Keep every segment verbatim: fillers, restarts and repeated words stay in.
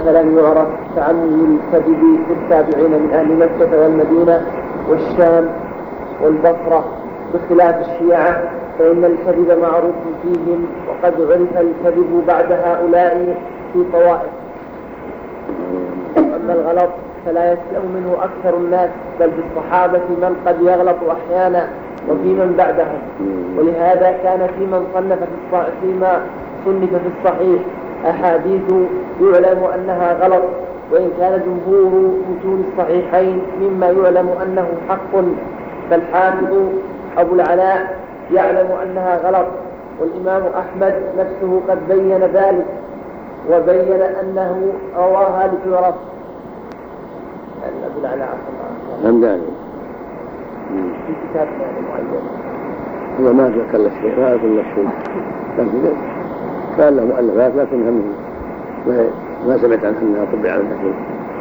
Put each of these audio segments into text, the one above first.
فلم يعرف كعمه الكذب في التابعين من أهل مكة والمدينة والشام والبصرة، بخلاف الشيعة فإن الكذب معروف فيهم، وقد عرف الكذب بعد هؤلاء في طوائف. أما الغلط فلا يسلم منه أكثر الناس، بل بالصحابة من قد يغلط أحيانا وفي من بعدهم. ولهذا كان في من صنف في فيما صنف في الصحيح أحاديث يعلم أنها غلط، وإن كان جمهور متون الصحيحين مما يعلم أنه حق، فالحافظ أبو العلاء يعلم أنها غلط، والإمام أحمد نفسه قد بين ذلك وبين أنه رواها لتعرف. أبو العلاء همداني في كتاب معين هو ما تكلف شيء، ما يكلف شيء، لكن كان له مؤلفات لكنها من ما سمعت عنها أنها طبع عنها شيء.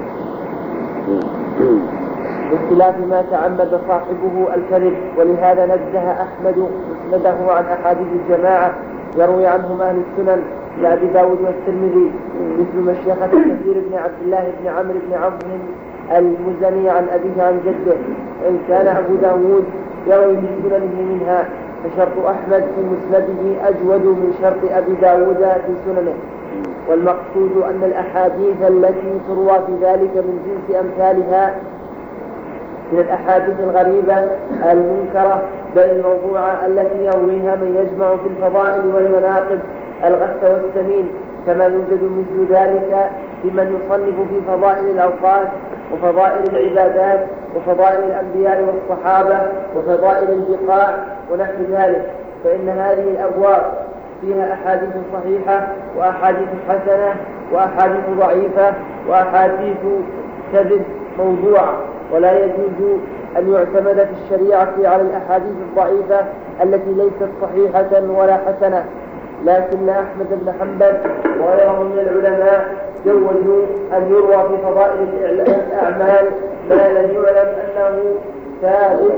باختلاف ما تعمد صاحبه الكذب، ولهذا نزه أحمد مسنده عن أحاديث الجماعة يروي عنهم أهل السنن لأبي داود والترمذي، مثل مشيخة كثير بن عبد الله بن عمرو بن عوف المزني عن أبيه عن جده، إن كان أبو داود يروي في سننه منها، فشرط أحمد في مسنده أجود من شرط أبي داود في سننه. والمقصود أن الأحاديث التي تروى في ذلك من جنس أمثالها من الأحاديث الغريبة المنكرة بل الموضوعة التي يرويها من يجمع في الفضائل والمناقب الغث والسمين، كما يوجد مثل ذلك لمن يصنف في فضائل الأوقات وفضائل العبادات وفضائل الأنبياء والصحابة وفضائل البقاع ونحو ذلك. فإن هذه الأبواب فيها أحاديث صحيحة وأحاديث حسنة وأحاديث ضعيفة وأحاديث كذب موضوعة، ولا يجوز أن يعتمد في الشريعة على الأحاديث الضعيفة التي ليست صحيحة ولا حسنة. لكن أحمد بن حنبل وغيره من العلماء جوزوا أن يروى في فضائل الأعمال ما لم يعلم أنه ثابت.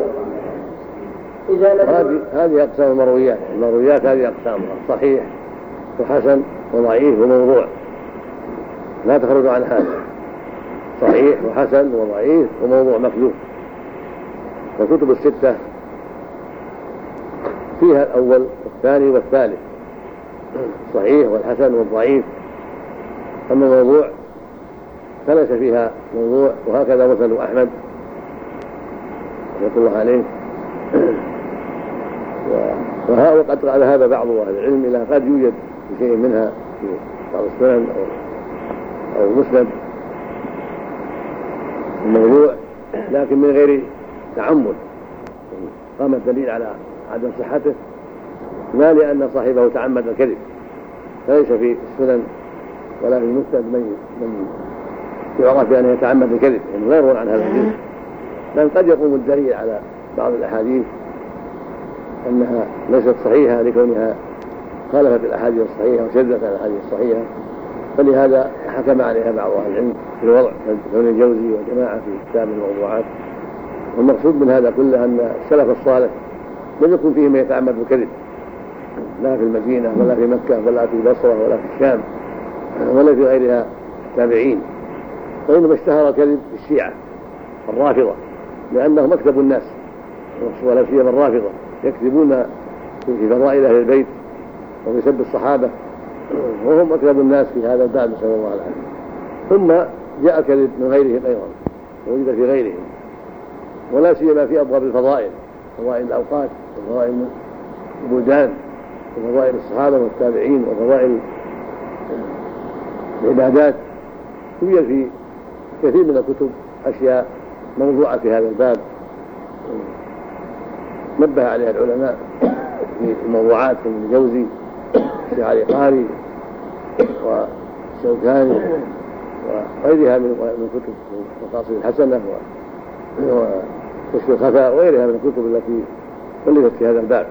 هذه هذه أقسام المرويات. المرويات هذه أقسامها صحيح وحسن وضعيف وموضوع، لا تخرج عن هذا، صحيح وحسن وضعيف وموضوع مكذوب. والكتب الستة فيها الأول والثاني والثالث، صحيح والحسن والضعيف. أما الموضوع فليس فيها موضوع، وهكذا مثل أحمد رحمة الله عليه. وها وقد قال هذا بعض أهل العلم إلى قد يوجد شيء منها في بعض السنن أو المسند الموضوع، لكن من غير تعمد، قام الدليل على عدم صحته، لا لأن صاحبه تعمد الكذب، فليس في السنن ولا في المسند من من يعرف بأنه يتعمد الكذب، يعني لا يروى عن هذا الجنس. لأن قد يقوم الدليل على بعض الأحاديث أنها ليست صحيحة لكونها خالفت الأحاديث الصحيحة وشدت على الأحاديث الصحيحة، فلهذا حكم عليها بعض أهل العلم في الوضع كابن الجوزي وجماعة في كتاب الموضوعات. والمقصود من هذا كله أن السلف الصالح لم يكن فيهم من يتعمد الكذب، لا في المدينة ولا في مكة ولا في بصرة ولا في الشام ولا في غيرها التابعين، وإنما اشتهر الكذب في الشيعة الرافضة، لأنهم أكذبوا الناس، ولا سيما الرافضة يكذبون في فضائل أهل البيت وفي سب الصحابة، وهم أكذبوا الناس في هذا الباب، نسأل الله العافية. ثم جاء الكذب من غيرهم أيضا، ووجد في غيرهم، ولا سيما في أبواب الفضائل، فضائل الأوقات وفضائل البلدان وفضائل الصحابة والتابعين وفضائل العبادات. توجد في كثير من الكتب أشياء موضوعة في هذا الباب نبه عليها العلماء في الموضوعات من الجوزي والشعري قاري والشوكاني وغيرها من كتب المقاصد الحسنة وكشف الخفاء وغيرها من الكتب التي ألفت في هذا الباب،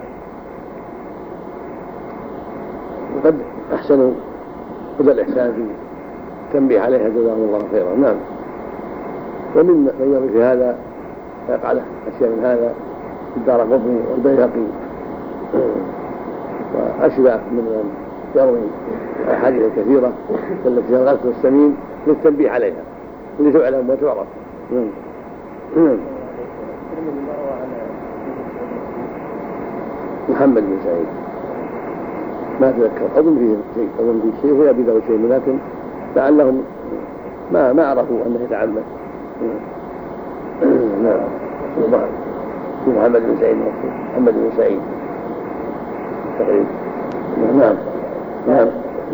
وقد أحسنوا كل الإحسان في التنبيه عليها، جزاهم الله خيرا. نعم. ومن من يروي في هذا يقع له أشياء من هذا الدارقطني والبيهقي وأشبه من يروي أحاديث كثيرة التي فيها الغث والسمين للتنبيه عليها لتعلم وتعرف. محمد بن سعيد ما تذكر، أظن فيه شيء، أظن فيه شيء وفي أبي داود شيء، لكن لعلهم ما ما عرفوا أنه يتعمد. نعم. محمد بن سعيد محمد بن سعيد تقريبا. نعم نعم.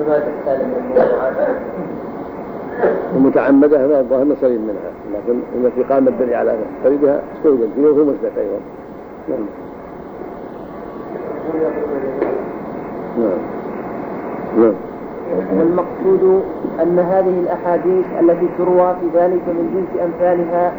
المتعمدة هذا الظاهر مسلم منها، لكن التي قام الدليل على تقريبها استوجب فيه وهو مثبت أيضا. نعم. نعم. نعم. والمقصود أن هذه الأحاديث التي تروى في ذلك من جنس أمثالها،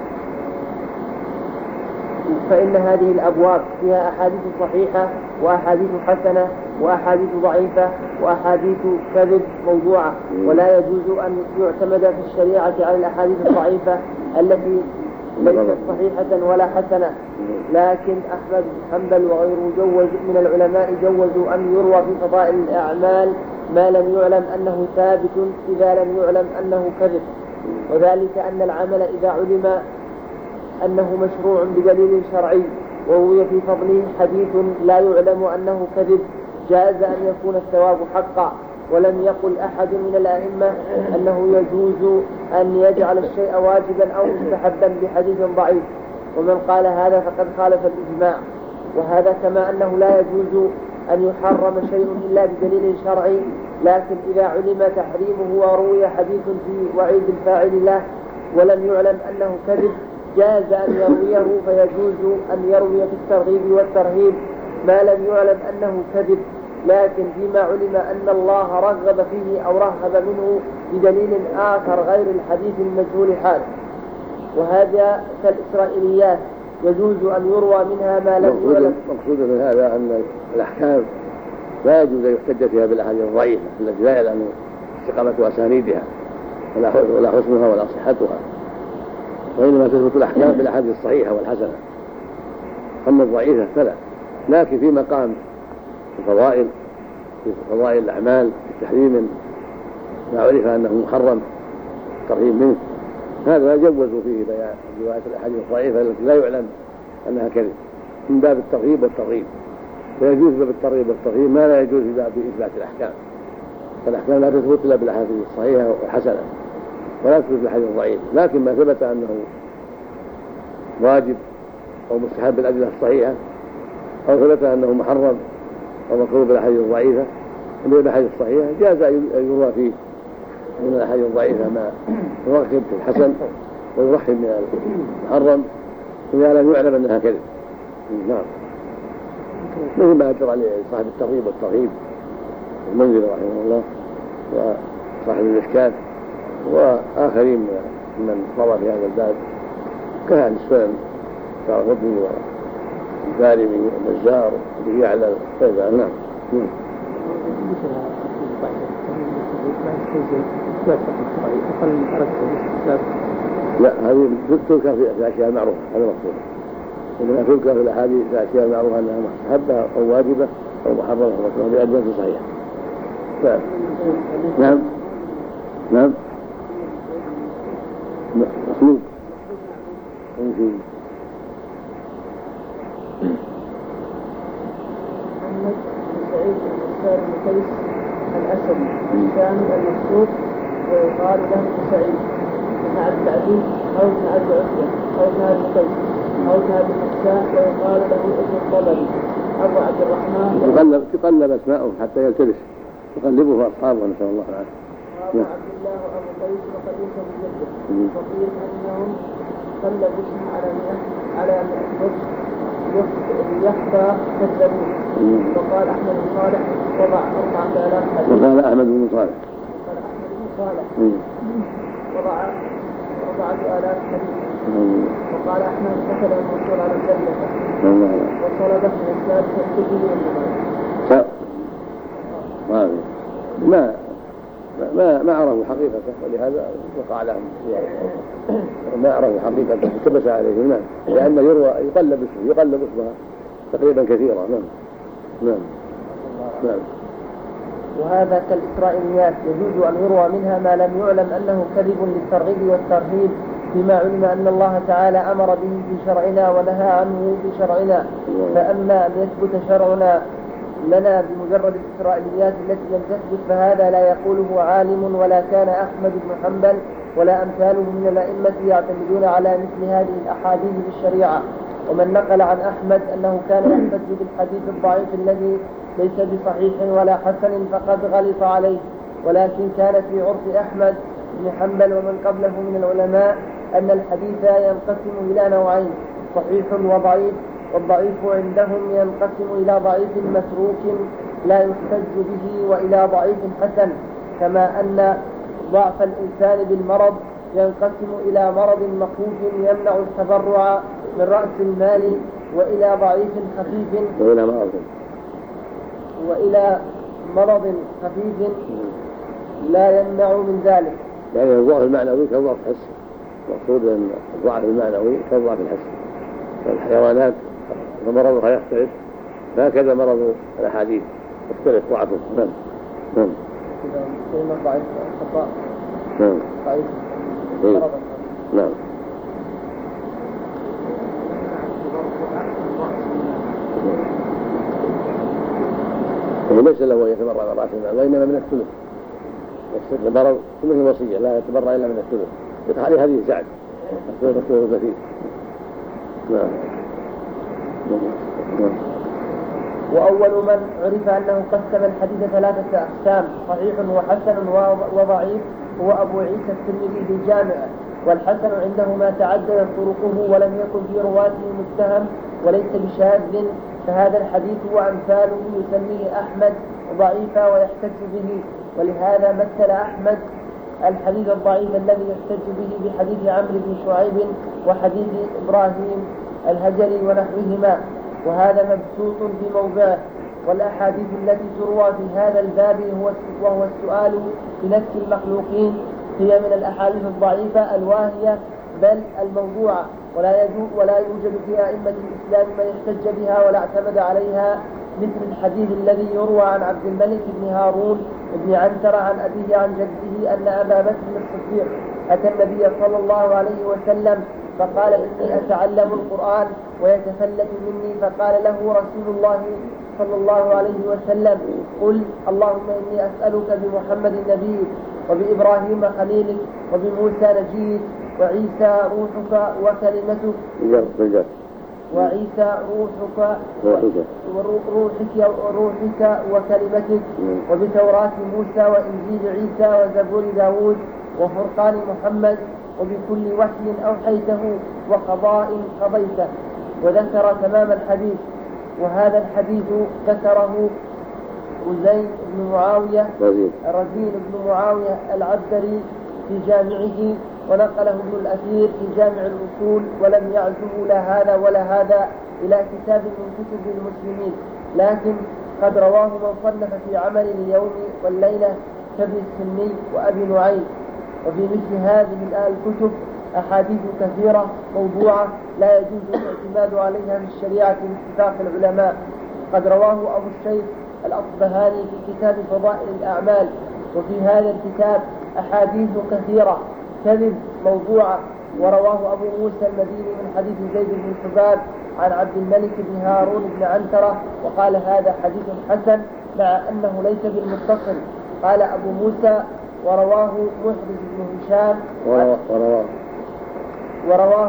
فإن هذه الأبواب فيها أحاديث صحيحة وأحاديث حسنة وأحاديث ضعيفة وأحاديث كذب موضوعة، ولا يجوز أن يعتمد في الشريعة على الأحاديث الضعيفة التي ليست صحيحة ولا حسنة. لكن أحمد بن حنبل وغيره جوز من العلماء جوزوا أن يروى في فضائل الأعمال ما لم يعلم أنه ثابت إذا لم يعلم أنه كذب، وذلك أن العمل إذا علم أنه مشروع بدليل شرعي وروي في فضله حديث لا يعلم أنه كذب جاز أن يكون الثواب حقا. ولم يقل أحد من الأئمة أنه يجوز أن يجعل الشيء واجبا أو مستحبا بحديث ضعيف، ومن قال هذا فقد خالف الإجماع. وهذا كما أنه لا يجوز أن يحرم شيء إلا بدليل شرعي، لكن إذا علم تحريمه وروي حديث في وعيد الفاعل له ولم يعلم أنه كذب جاز أن يرويه، فيجوز أن يروي في الترغيب والترهيب ما لم يعلم أنه كذب، لكن فيما علم أن الله رغب فيه أو رهب منه بدليل آخر غير الحديث المجهول حال. وهذا كالإسرائيليات يجوز أن يروى منها ما لم يعلم. مقصود من هذا أن الأحكام لا يجوز أن يحتج فيها بالأحاديث الضعيفة التي لا يعلم استقامة أسانيدها ولا حسنها ولا صحتها، وإنما تثبت الأحكام بالأحاديث الصحيحة والحسنة. أما الضعيفة فلا. لكن في مقام الفضائل في فضائل الأعمال التحريم ما عرف أنه محرم ترهيب منه، هذا جوزوا فيه بيان رواية الأحاديث الضعيفة التي لا يعلم أنها كذب من باب الترغيب والترغيب، فيجوز باب الترغيب والترغيب ما لا يجوز في باب إثبات الأحكام. فالأحكام لا تثبت إلا بالأحاديث الصحيحة والحسنة ولا تثبت بالحديث الضعيف. لكن ما ثبت أنه واجب أو مستحب بالأدلة الصحيحة أو ثبت أنه محرم أو مكروه بالأحاديث الضعيفة من الأحاديث الصحيحة جاز أن يروى فيه من الأحاديث الضعيفة ما يرغب في الحسن ويرحب من المحرم إذا لم يعلم أنها كذب. نعم. مثل ما أجرى لصاحب الترغيب والترهيب المنذري رحمه الله وصاحب الإشكال وآخرين من مضى في هذا الباب كأهل السنن كالغضني والدارمي والنزار وبه يعلى الفيضاء. نعم. لا، هذه تذكر في أشياء معروفة، هذا مقصود. إنما تذكر في الأحاديث في أشياء معروفة أنها مستحبة أو واجبة أو محرمة أو مكروهة بأدلة صحيحة. ف... نعم نعم مخلوق ممكن. محمد بن سعيد بن سعيد بن قيس الأسدي الشامي المسعود ويقال له بن سعيد بن عبد العزيز أو بن عبد عتبة أو بن عبد قيس أو بن عبد حسان ويقال له ابن الطبري أبو عبد الرحمن. تقلب تقلب أسماءهم حتى يلتبس، يقلبه أصحابه نسأل الله العافية. أبو عبد الله وأبو قيس وقد يوسف جده، وقيل أنهم قلبوا اسمه على مئة على مئة يخفى كذبوه. وقال أحمد بن صالح وضع أربعة آلاف حديث. وقال أحمد بن صالح قال أحمد بن صالح وضع أربعة آلاف حديث. وقال أحمد كتب المنصور على الجنة وطلبه من السادسة السجن والنظام. ما ما ما عرفوا حقيقته، ولهذا وقع لهم ما عرفوا حقيقته التبس عليه المال، لأنه يروى يقلب اسمه يقلب اسمها تقريبا كثيرا. نعم نعم نعم. وهذا كالإسرائيليات يجوز أن يروى منها ما لم يعلم أنه كذب للترغيب والترهيب، فيما علم أن الله تعالى أمر به في شرعنا ونهى عنه في شرعنا. فأما أن يثبت شرعنا لنا بمجرد الإسرائيليات التي لم تثبت فهذا لا يقوله عالم، ولا كان أحمد بن حنبل ولا أمثاله من الأئمة يعتمدون على مثل هذه الأحاديث بالشريعة. ومن نقل عن أحمد أنه كان يحتج بالحديث الضعيف الذي ليس بصحيح ولا حسن فقد غلط عليه. ولكن كان في عرف أحمد بن حنبل ومن قبله من العلماء أن الحديث ينقسم إلى نوعين: صحيح وضعيف. والضعيف عندهم ينقسم إلى ضعيف متروك لا يحتج به وإلى ضعيف حسن، كما أن ضعف الإنسان بالمرض ينقسم إلى مرض مخوف يمنع التبرع من رأس المال، وإلى ضعيف خفيف وإلى مرض وإلى مرض خفيف لا يمنع من ذلك. يعني الضعف المعنوي كالضعف الحسي، المقصود أن الضعف المعنوي كالضعف الحسي. فالحيوانات مرضها يختلف، هكذا مرض الأحاديث يختلف ضعفه. نعم نعم كلمة ضعيف خطأ نعم ضعيف إيه؟ نعم وليس له يتبرع من رأس المال وإنما من الثلث. يكسر المرض ثلث الوصية، لا يتبرع إلا من الثلث. يدخل هذه سعد الثلث الثلث كثير. نعم. وأول من عرف أنه قسم الحديث ثلاثة أقسام: صحيح وحسن وضعيف، هو أبو عيسى الترمذي في جامعه. والحسن عنده ما تعدد طرقه ولم يكن في رواته متهم وليس بشاذ، فهذا الحديث وأمثاله يسميه أحمد ضعيفا ويحتج به. ولهذا مثل أحمد الحديث الضعيف الذي يحتج به بحديث عمرو بن شعيب وحديث إبراهيم الهجري ونحوهما، وهذا مبسوط في موضعه. والأحاديث التي تروى في هذا الباب وهو السؤال بنفس المخلوقين هي من الأحاديث الضعيفة الواهية بل الموضوعة، ولا يجوز ولا يوجد في أئمة الإسلام من احتج بها ولا اعتمد عليها، مثل الحديث الذي يروى عن عبد الملك بن هارون بن عنترة عن أبيه عن جده أن أبا بكر الصديق أتى النبي صلى الله عليه وسلم فقال: إني أتعلم القرآن ويتفلت مني، فقال له رسول الله صلى الله عليه وسلم: قل اللهم إني أسألك بمحمد نبيك وبإبراهيم خليلك وبموسى نجيك وعيسى روحك وكلمتك وعيسى روحك وروحك وروحك وكلمتك وبتوراة موسى وإنجيل عيسى وزبور داود وفرقان محمد وبكل وحي أوحيته وقضاء قضيته. وذكر تمام الحديث. وهذا الحديث ذكره رزين بن معاوية رزين بن معاوية العبدري في جامعه، ونقله ابن الأثير في جامع الأصول، ولم يعزه لا هذا ولا هذا إلى كتاب من كتب المسلمين، لكن قد رواه من صنف في عمل اليوم والليلة كابن السني وأبي نعيم. وفي مثل هذه الكتب أحاديث كثيرة موضوعة لا يجوز الاعتماد عليها في الشريعة باتفاق العلماء. قد رواه أبو الشيخ الأصبهاني في كتاب فضائل الأعمال. وفي هذا الكتاب أحاديث كثيرة كذب موضوعة. ورواه أبو موسى المديني من حديث زيد بن حباب عن عبد الملك بن هارون بن عنترة وقال: هذا حديث حسن مع أنه ليس بالمتصل. قال أبو موسى: ورواه محرز بن هشام ورواه ورواه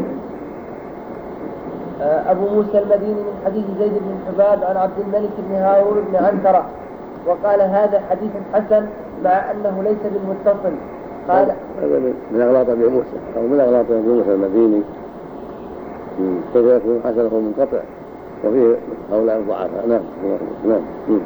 أبو موسى المديني من حديث زيد بن حباب عن عبد الملك بن هارون بن عنترة وقال: هذا حديث حسن مع أنه ليس بالمتصل. قال هذا من أغلاط أبي موسى أو من أغلاط أبي موسى المديني، كيف يكون حسنه منقطع وفيه هؤلاء الضعفاء. نعم نعم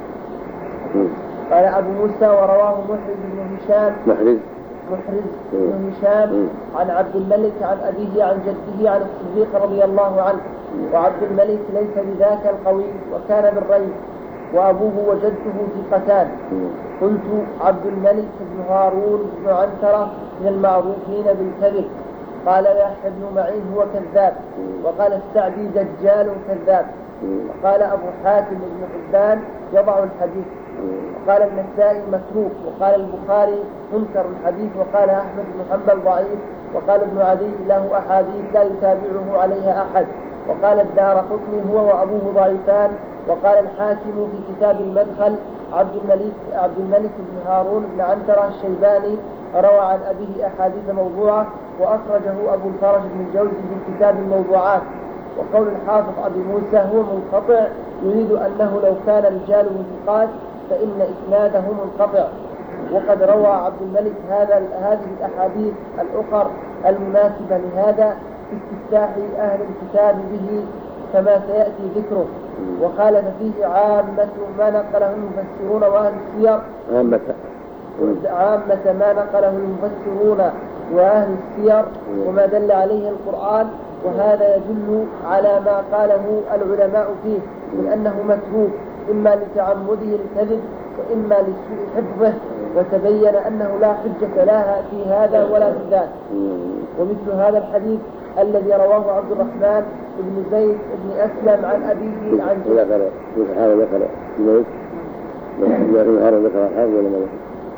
قال أبو موسى: ورواه محرز بن هشام محرز محرز بن هشام عن عبد الملك عن أبيه عن جده عن الصديق رضي الله عنه. وعبد الملك ليس بذاك القوي وكان بالريب، وأبوه وجده ثقتان. قلت: عبد الملك بن هارون بن عنترة من المعروفين بالكذب. قال يحيى بن معين: هو كذاب. وقال السعدي: دجال كذاب. وقال أبو حاتم بن حبان: يضع الحديث. وقال النسائي متروك، وقال البخاري منكر الحديث، وقال أحمد بن حنبل ضعيف، وقال ابن عدي له أحاديث لا يتابعه عليها أحد، وقال الدارقطني هو وأبوه ضعيفان، وقال الحاكم في كتاب المدخل عبد الملك عبد الملك بن هارون بن عنترة الشيباني روى عن أبيه أحاديث موضوعة، وأخرجه أبو الفرج بن الجوزي في كتاب الموضوعات. وقول الحافظ أبي موسى هو منقطع، يريد أنه لو كان رجال ثقات فإن إسناده منقطع. وقد روى عبد الملك هذا هذه الأحاديث الأخر المناسبة لهذا في استفتاح أهل الكتاب به كما سيأتي ذكره، وخالف فيه عامة ما نقله المفسرون وأهل السير عامة عامة ما نقله المفسرون وأهل السير وما دل عليه القرآن، وهذا يدل على ما قاله العلماء فيه من أنه متروك إما لتعمده الكذب وإما لسوء حفظه، وتبين أنه لا حجة لها في هذا ولا في ذاك. ومثل هذا الحديث الذي رواه عبد الرحمن بن زيد بن أسلم عن أبيه عن جده هذا ذكر الملك هذا ذكر الحافظ ولا ملك؟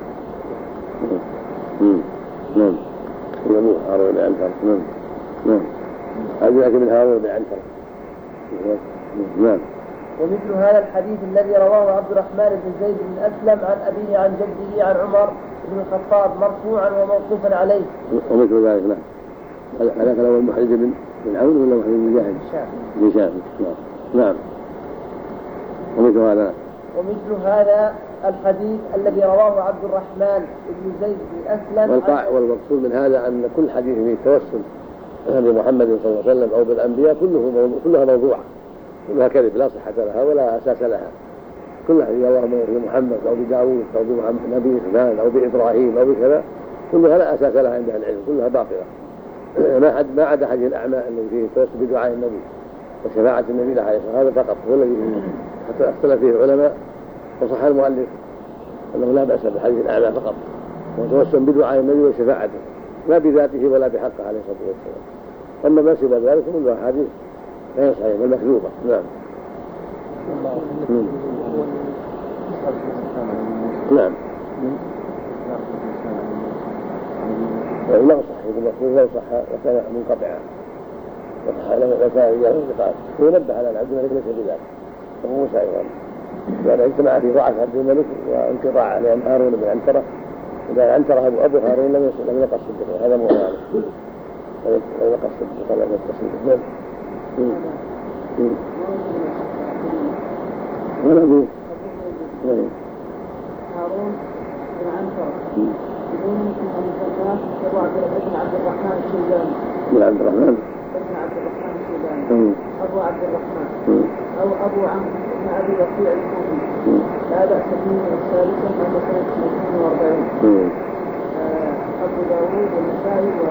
نعم يموت هارون بعنتر. نعم نعم هذا من هارون بعنتر. نعم. ومثل هذا الحديث الذي رواه عبد الرحمن بن زيد بن أسلم عن أبيه عن جده عن عمر بن الخطاب مرفوعا وموقوفا عليه. ومثل ذلك نعم. هذا كلام المحرز بن بن عون ولا محرز بن جاهل؟ بن شافعي. نعم نعم. ومثل هذا ومثل هذا الحديث الذي رواه عبد الرحمن بن زيد بن أسلم. والمقصود من هذا أن كل حديث فيه التوسل بمحمد صلى الله عليه وسلم أو بالأنبياء كله موضوع كلها موضوعة، كلها كذب لا صحة لها ولا أساس لها. كل حديث اللهم بمحمد أو بداوود أو بنبي فلان أو بإبراهيم أو بكذا كلها لا أساس لها عند العلم، كلها باطلة. ما حد ما عدا حديث الأعمى الذي فيه التوسل بدعاء النبي وشفاعة النبي له عليه الصلاة والسلام، هذا فقط هو الذي حتى اختلف فيه العلماء، وصح المؤلف أنه لا بأس بحديث الأعمى فقط، وتوسل بدعاء النبي وشفاعته لا بذاته ولا بحقه عليه الصلاة والسلام. أما ما سوى ذلك كلها حديث غير صحيح بل مكذوبة. نعم نعم لا صح يقول لو صح وكان منقطعا وكان رجال ثقات وينبه على عبد الملك ليس بذلك وهو موسى أيضا، لأن اجتمع في ضعف عبد الملك وانقطاع لأن هارون بن عنترة إذا عنترة أبو أبو هارون لم يصل لم يقصد به، هذا مو غالب لم يقصد به طلب التصديق. هارون بن عنترة يقولون في الفتاة أبو عبد الرحمن الشيباني بن عبد الرحمن بن عبد الرحمن الشيباني أبو عبد الرحمن أو أبو عمرو بن أبي بكير الكوفي لا بأس به الثالثة عند سنة اثنين وأربعين. أبو داوود والنسائي و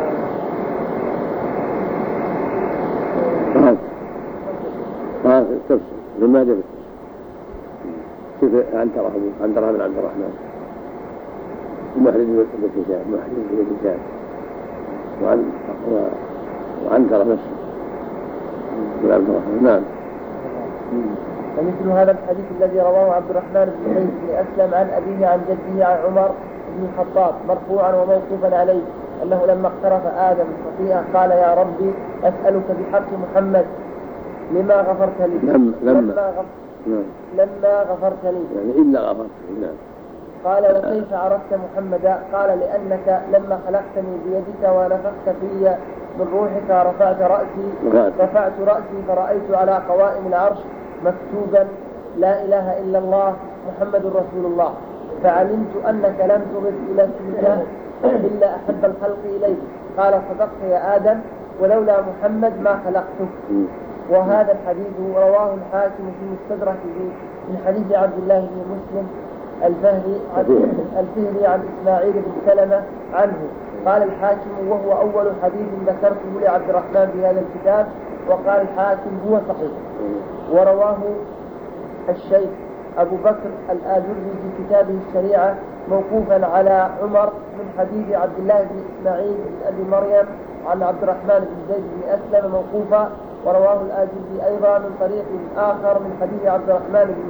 ها تفسر لما جبت كيف عنترة عنترة بن عبد الرحمن المحرز بن هشام محرز بن هشام وعن وعنترة نفسه بن عبد الرحمن. نعم. ومثل هذا الحديث الذي رواه عبد الرحمن بن زيد بن أسلم عن أبيه عن جده عن عمر بن الخطاب مرفوعا وموقوفا عليه أنه لما اقترف آدم الخطيئة قال يا ربي أسألك بحق محمد لما غفرت لي لما لما, غف... نعم. لما غفرت لي يعني إلا غفرت لي. نعم. قال وكيف عرفت محمدا؟ قال لأنك لما خلقتني بيدك ونفخت في من روحك رفعت رأسي رفعت رأسي فرأيت على قوائم العرش مكتوبا لا إله إلا الله محمد رسول الله، فعلمت أنك لم ترد إلى اسمك إلا أحب الخلق إليك. قال صدقت يا آدم ولولا محمد ما خلقتك. وهذا الحديث رواه الحاكم في مستدركه من حديث عبد الله بن مسلم الفهري عن الفهري عن إسماعيل بن سلمة عنه. قال الحاكم وهو أول حديث ذكرته لعبد الرحمن في هذا الكتاب، وقال الحاكم هو صحيح. ورواه الشيخ أبو بكر الآجري في كتابه الشريعة موقوفا على عمر من حديث عبد الله بن إسماعيل بن أبي مريم عن عبد الرحمن بن زيد بن أسلم موقوفا. ورواه الآجري أيضا من طريق آخر من حديث عبد الرحمن بن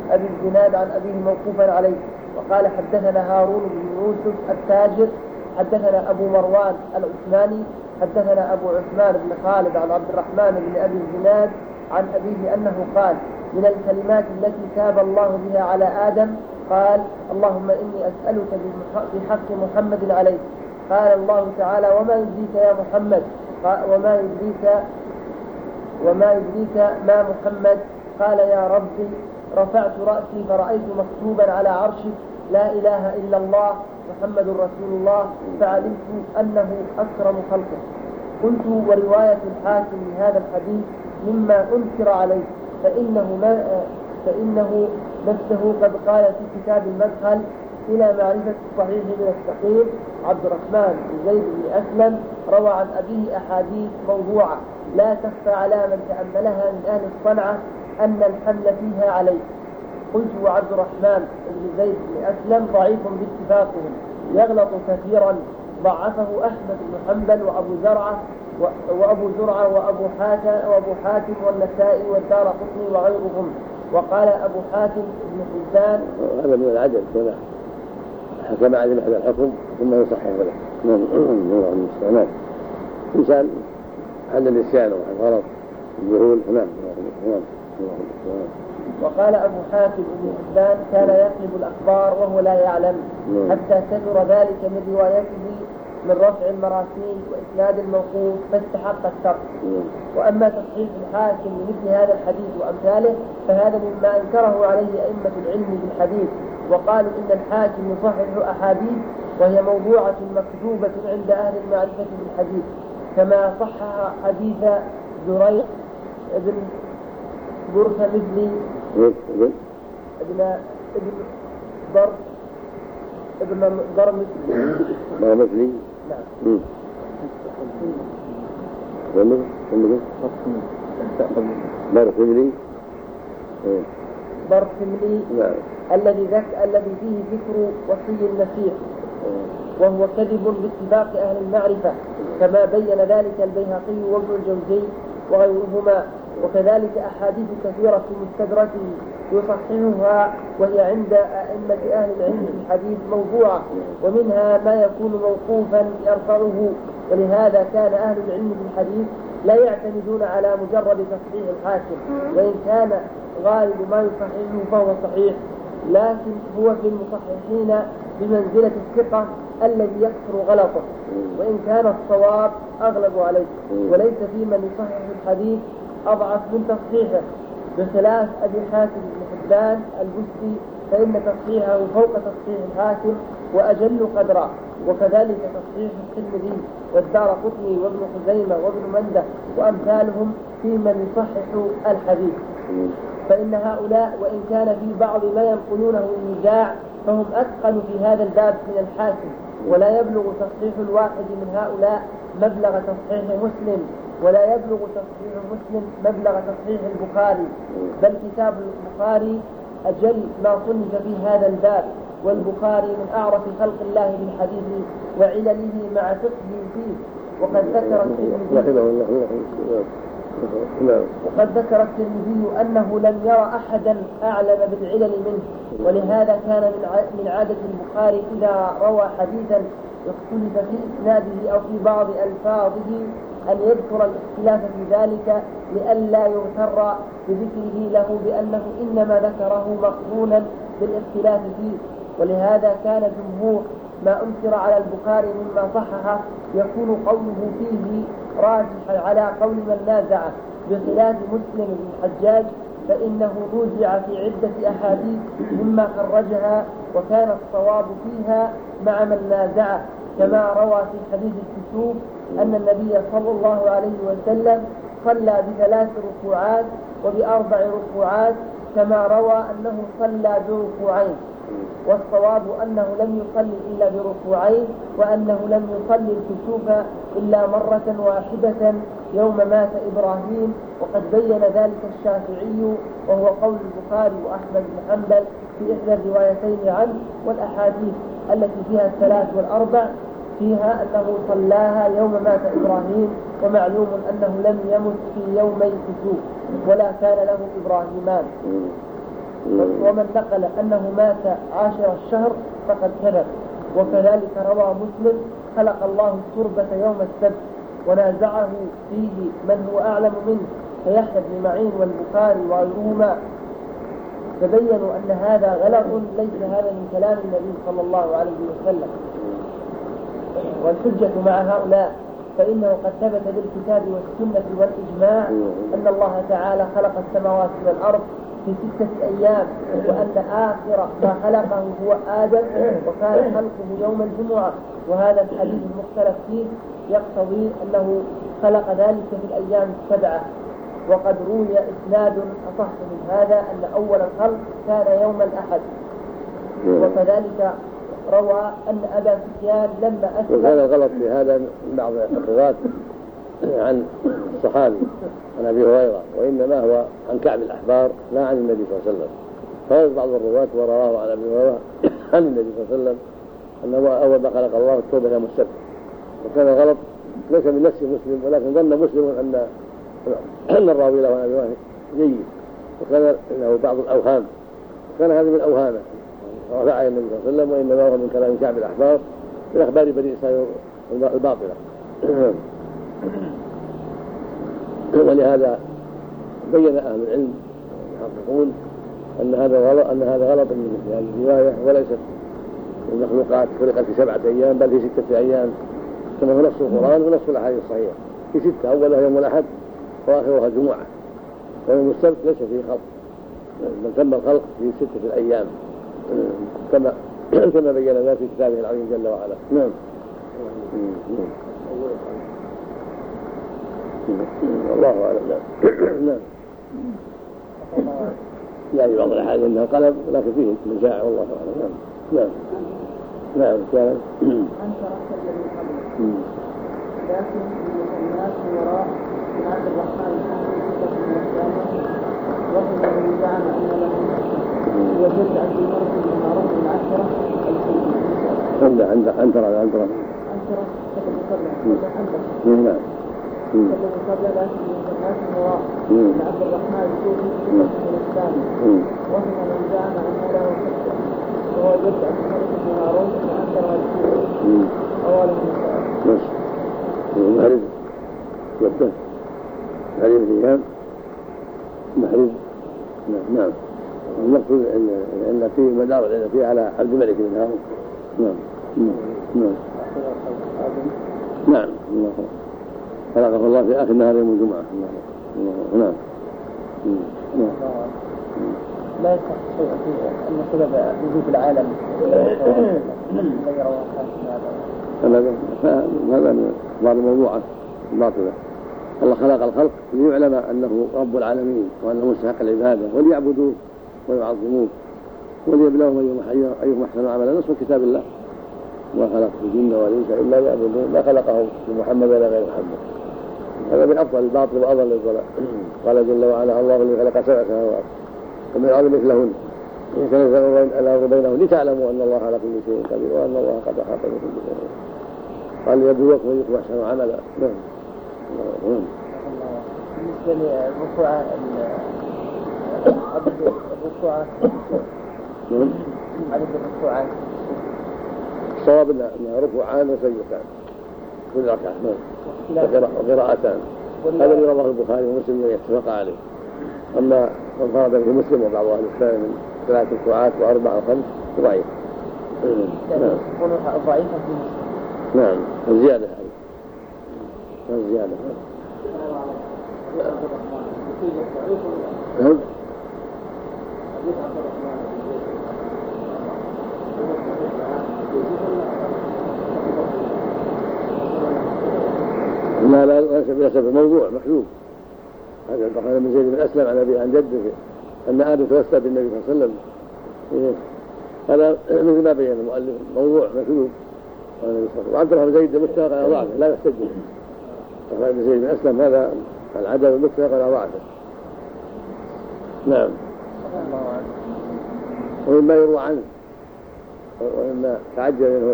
أبي الزناد عن أبيه موقوفا عليه. وقال حدثنا هارون بن يوسف التاجر حدثنا أبو مروان العثماني حدثنا أبو عثمان بن خالد عن عبد الرحمن بن أبي الزناد عن أبيه أنه قال من الكلمات التي تاب الله بها على آدم قال اللهم إني أسألك بحق محمد عليه. قال الله تعالى وما يدريك يا محمد وما يدريك وما يدريك ما محمد. قال يا ربي رفعت رأسي فرأيت مكتوبا على عرشك لا إله إلا الله محمد رسول الله فعلمت أنه أكرم خلقه. قلت ورواية الحاكم لهذا الحديث مما أنكر عليه فإنه, ما فإنه نفسه قد قال في كتاب المدخل إلى معرفة الصحيح من السقيم عبد الرحمن بن زيد بن أسلم روى عن أبيه أحاديث موضوعة لا تخفى على من تأملها من أهل الصنعة أن الحمل فيها عليه. قلت وعبد الرحمن بن زيد بن أسلم ضعيف باتفاقهم يغلط كثيرا ضعفه أحمد بن حنبل وأبو زرعة وأبو زرعة وأبو حاتم وأبو حاتم والنسائي والدارقطني وغيرهم. وقال أبو حاتم بن حبان هذا من العدل ولا حكم على هذا الحكم ثم يصحح له من الاستعمال إنسان حل النسيان والغلط الجهول. نعم. وقال أبو حاتم بن حبان كان يقلب الأخبار وهو لا يعلم حتى كثر ذلك من روايته من رفع المراسيل وإسناد الموقوف فاستحق الترك. وأما تصحيح الحاكم لمثل هذا الحديث وأمثاله فهذا مما أنكره عليه أئمة العلم بالحديث وقالوا إن الحاكم يصحح أحاديث وهي موضوعة مكذوبة عند أهل المعرفة بالحديث كما صحح حديث زريق ابن برث مثلي ابن ابن ضرب ابن ضرب مثلي ما مثلي نعم ومن ومن برثملي برثملي الذي ذك الذي فيه ذكر وصي المسيح وهو كذب باتفاق أهل المعرفة كما بين ذلك البيهقي وابن الجوزي وغيرهما. وكذلك أحاديث كثيرة في مستدركه يصححها وهي عند أئمة أهل العلم في الحديث موضوعة ومنها ما يكون موقوفا يرفعه. ولهذا كان أهل العلم في الحديث لا يعتمدون على مجرد تصحيح الحاكم وإن كان غالب ما يصححه فهو صحيح لكن هو في المصححين بمنزلة الثقة الذي يكثر غلطه وإن كان الصواب أغلب عليه وليس في من يصحح الحديث أضعف من تصحيحه بخلاف أبي حاتم بن حبان البستي فإن تصحيحه فوق تصحيح الحاكم وأجل قدرا. وكذلك تصحيح الترمذي والدارقطني وابن خزيمة وابن منده وأمثالهم في من يصحح الحديث. فإن هؤلاء وإن كان في بعض ما ينقلونه النزاع فهم أتقن في هذا الباب من الحاكم ولا يبلغ تصحيح الواحد من هؤلاء مبلغ تصحيح مسلم ولا يبلغ تصحيح مسلم مبلغ تصحيح البخاري بل كتاب البخاري أجل ما صنف في هذا الباب والبخاري من أعرف خلق الله بالحديث وعلله مع فقهه فيه. وقد ذكر الترمذي وقد ذكر الترمذي أنه لم يرى أحدا أعلم بالعلل منه ولهذا كان من عادة البخاري إذا روى حديثا اختلف في إسناده أو في بعض ألفاظه أن يذكر الاختلاف في ذلك لئلا يغتر بذكره له بأنه إنما ذكره مقرونا بالاختلاف فيه. ولهذا كان جمهور ما أنكر على البخاري مما صححه يكون قوله فيه راجحا على قول من نازعه بخلاف مسلم بن الحجاج فإنه نوزع في عدة أحاديث مما خرجها وكان الصواب فيها مع من نازعه كما روى في حديث الكسوف أن النبي صلى الله عليه وسلم صلى بثلاث ركوعات وبأربع ركوعات كما روى أنه صلى بركوعين والصواب أنه لم يصلي إلا بركوعين وأنه لم يصلي الكسوف إلا مرة واحدة يوم مات إبراهيم. وقد بين ذلك الشافعي وهو قول البخاري وأحمد بن حنبل في إحدى الروايتين عنه. والأحاديث التي فيها الثلاث والأربع فيها أنه صلاها يوم مات إبراهيم ومعلوم أنه لم يمت في يومي الكسوف ولا كان له إبراهيمان. ومن نقل أنه مات عاشر الشهر فقد كذب. وكذلك روى مسلم: خلق الله التربة يوم السبت، ونازعه فيه من هو أعلم منه كيحيى بن معين والبخاري وغيرهما، تبينوا أن هذا غلط، ليس هذا من كلام النبي صلى الله عليه وسلم. والحجة مع هؤلاء فإنه قد ثبت بالكتاب والسنة والإجماع أن الله تعالى خلق السماوات والأرض في ستة أيام، وأن آخر ما خلقه هو آدم، وكان خلقه يوم الجمعة. وهذا الحديث المختلف فيه يقتضي أنه خلق ذلك في الأيام السبعة. وقد روي إسناد أصح من هذا أن أول الخلق كان يوم الأحد. وكذلك روى أن أبا سفيان لما أسلم. وهذا غلط في هذا من بعض الرواة عن الصحابي عن أبي هريرة، وإنما هو عن كعب الأحبار لا عن النبي صلى الله عليه وسلم. فهذا بعض الرواة ورواه عن أبي هريرة عن النبي صلى الله عليه وسلم أنه أول ما خلق الله التوبة يوم السبت. وكان غلط ليس من نفس مسلم، ولكن ظن مسلم أن أن الراوي له عن أبي هريرة جيد، وكان له بعض الأوهام، وكان هذا من أوهامه رفعه النبي صلى الله عليه وسلم، وإنما هو من كلام كعب الأحبار من أخبار بني إسرائيل الباطلة. ولهذا بين أهل العلم يحققون أن هذا غلط، أن هذا غلط من هذه الرواية، وليست المخلوقات خلقت في سبعة أيام بل في ستة أيام كما هو نص القرآن ونص الأحاديث الصحيحة، في ستة، أولها يوم الأحد وآخرها الجمعة، ويوم السبت ليس فيه خلق، بل تم الخلق في ستة الأيام كما كما بين ذلك في كتابه العظيم جل وعلا. نعم. الله أعلم. نعم. يعني بعض الأحاديث أنها قلب، لكن فيه من شاع والله أعلم. نعم. نعم. كان. لكن الناس وراء عبد الرحمن وهم زعم أن له وجد أن في مرض من معروف العشرة عند عند أنتر على أنتر أنتر كتب قبله أنتر نعم كتب قبله لكن الناس وراء عبد الرحمن السوفي في الثاني وهم من زعم أن له شك وهو وجد أن في مرض من معروف العشرة السوفي أوله بس محرز يبدأ محرز الإيام محرز. نعم. المقصود أن فيه مدار لأن فيه على عبد الملك بن هارون. نعم. نعم. نعم. الله خلقه الله في آخر نهار يوم الجمعة. الله. نعم. نعم. لا يصح شيء في أن سبب وجود العالم غير هذا هذا من بعض الموضوعات باطلة. الله خلق الخلق ليعلم أنه رب العالمين وأنه مستحق العبادة وليعبدوه ويعظموه وليبلغهم أيهم أحسن عملا، نص كتاب الله: ما خلقت الجن والإنس إلا ليعبدون، ما خلقهم بمحمد ولا غير محمد. هذا من أفضل الباطل وأضل الضلال. قال جل وعلا: الله الذي خلق سبع سماوات ومن الأرض مثلهن يتنزل الأمر بينهم لتعلموا أن الله على كل شيء قدير وأن الله قد أحاط بكل شيء. قال: ليبلوكم أيكم أحسن عملا. نعم. بالنسبة للركوع الركوع عدد الركوعات الصواب أنها ركوعان وسجدتان كل ركعة وقراءتان. هذا اللي رواه البخاري ومسلم يتفق عليه. أما من فرض به مسلم وبعض أهل السنة من ثلاث ركوعات وأربع وخمس ضعيف. نعم. ضعيفة في مسلم. نعم. الزيادة هذه الزيادة. نعم. لا لا ليس الموضوع محلوب. هذا البخاري بن زيد بن أسلم عن أبي عن جده أن آدم توسل بالنبي صلى الله عليه وسلم. هذا مثل ما بين المؤلف موضوع محلوب. وعبد الله بن زيد متفق على ضعفه لا يحتج. البخاري بن زيد بن أسلم هذا العدد متفق على ضعفه. نعم. ومما يروى عنه ومما تعجب منه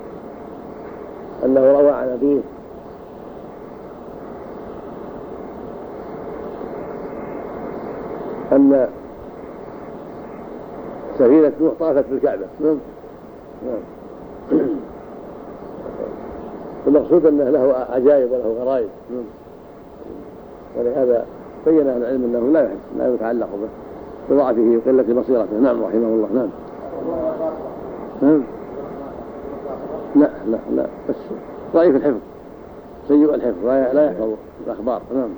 أنه روى عن أبيه أن سفينة نوح طافت بالكعبة. نعم. نعم. المقصود أنه له عجائب وله غرائب. نعم. ولهذا بين أهل العلم أنه لا يحس لا يتعلق به بضعفه وقلة بصيرته. نعم رحمه الله. نعم. نعم. لا لا لا بس ضعيف الحفظ سيء الحفظ لا يحفظ الأخبار. نعم.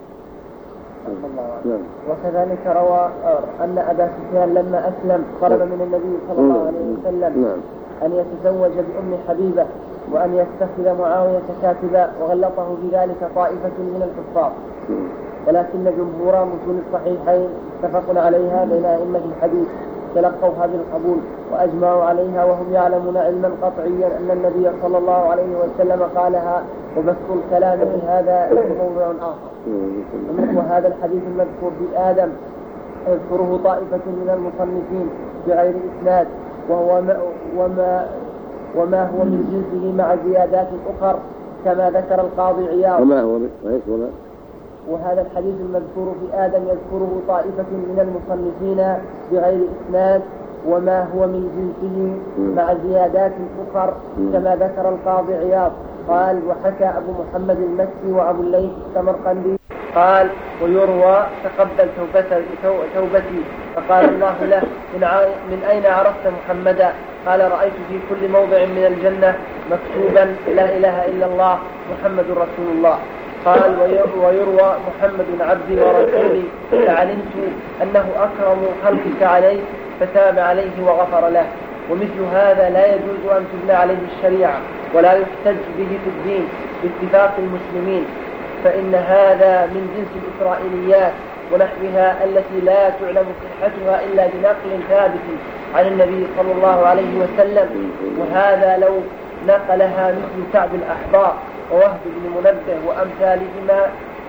نعم. وكذلك روى أن أبا سفيان لما أسلم طلب من النبي صلى الله عليه وسلم نعم. أن يتزوج بأم حبيبة وأن يستخدم معاوية كاتبا، وغلطه بذلك طائفة من الكفار، ولكن جمهور متون الصحيحين اتفقوا عليها بين أئمة الحديث تلقوا هذا القبول وأجمعوا عليها، وهم يعلمون علما قطعيا أن النبي صلى الله عليه وسلم قالها، وبث الكلام في هذا موضوع آخر. وهذا الحديث المذكور في آدم يذكره طائفة من المصنفين بغير إسناد، وهو ما وما وما هو من جنسه مع زيادات أخر كما ذكر القاضي عياض. وما هو وهذا الحديث المذكور في آدم يذكره طائفة من المصنفين بغير إسناد، وما هو من جنسه مع زيادات أخر كما ذكر القاضي عياض. قال: وحكى أبو محمد المكي وأبو الليث السمرقندي قال: ويروى تقبل توبتي، فقال الله له: من أين عرفت محمدا؟ قال: رأيت في كل موضع من الجنة مكتوبا لا إله إلا الله محمد رسول الله. قال: ويروى محمد عبدي ورسولي، فعلمت أنه أكرم خلقك عليه فتاب عليه وغفر له. ومثل هذا لا يجوز أن تبنى عليه الشريعة ولا يحتج به في الدين باتفاق المسلمين، فإن هذا من جنس الإسرائيليات ونحوها التي لا تعلم صحتها إلا بنقل ثابت عن النبي صلى الله عليه وسلم. وهذا لو نقلها مثل كعب الأحبار ووهب بن منبه وأمثالهما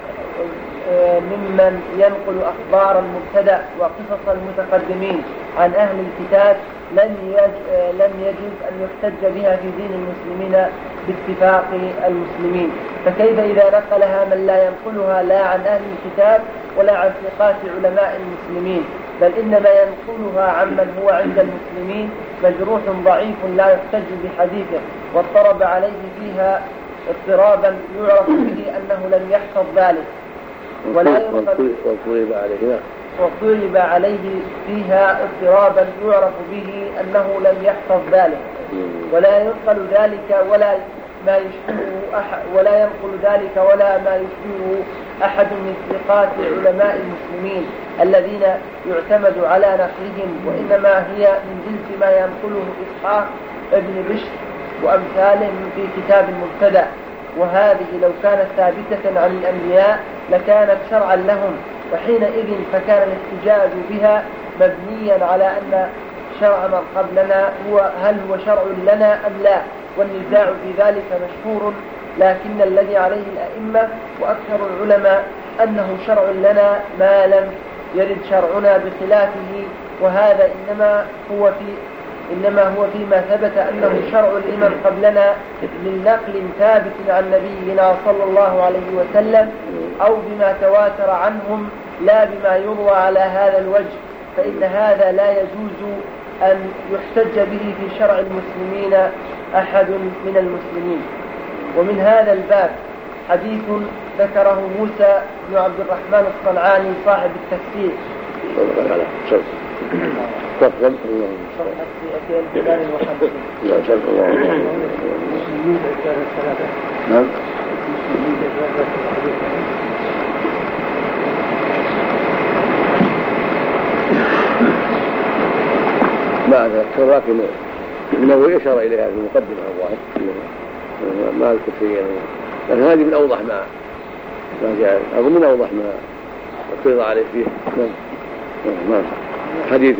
ممن ينقل أخبار المبتدأ وقصص المتقدمين عن أهل الكتاب لن لن يجوز أن يحتج بها في دين المسلمين باتفاق المسلمين. فكيف إذا نقلها من لا ينقلها لا عن أهل الكتاب ولا عن ثقات علماء المسلمين، بل إنما ينقلها عمن هو عند المسلمين مجروح ضعيف لا يحتج بحديثه، واضطرب عليه فيها اضطرابا يعرف به أنه لم يحفظ ذلك، ولا ينقل واضطرب عليه وضرب عليه فيها اضطرابا يعرف به أنه لم يحفظ ذلك، ولا ينقل ذلك ولا ما يشبهه أحد ولا ينقل ذلك ولا ما يشبهه أحد من ثقات علماء المسلمين الذين يعتمد على نقلهم، وإنما هي من جنس ما ينقله إسحاق ابن بشر وأمثالهم في كتاب المبتدأ. وهذه لو كانت ثابتة عن الأنبياء لكانت شرعا لهم، وحينئذ فكان الاحتجاج بها مبنيا على أن شرع من قبلنا هو هل هو شرع لنا أم لا، والنزاع في ذلك مشهور، لكن الذي عليه الأئمة وأكثر العلماء أنه شرع لنا ما لم يرد شرعنا بخلافه، وهذا إنما هو في إنما هو فيما ثبت أنه شرع لمن قبلنا من نقل ثابت عن نبينا صلى الله عليه وسلم أو بما تواتر عنهم لا بما يروى على هذا الوجه، فإن هذا لا يجوز أن يحتج به في شرع المسلمين أحد من المسلمين. ومن هذا الباب حديث ذكره موسى بن عبد الرحمن الصنعاني صاحب التفسير تفضل. صفحة مئتين وخمسين. لا شك الله. نعم. ما أذكر، لكن إنه إشار إليها في مقدمة الظاهر ما أذكر شيئا، لكن هذه من أوضح ما ما جاء، أظن من أوضح ما افترض عليه فيه. نعم. نعم. حديث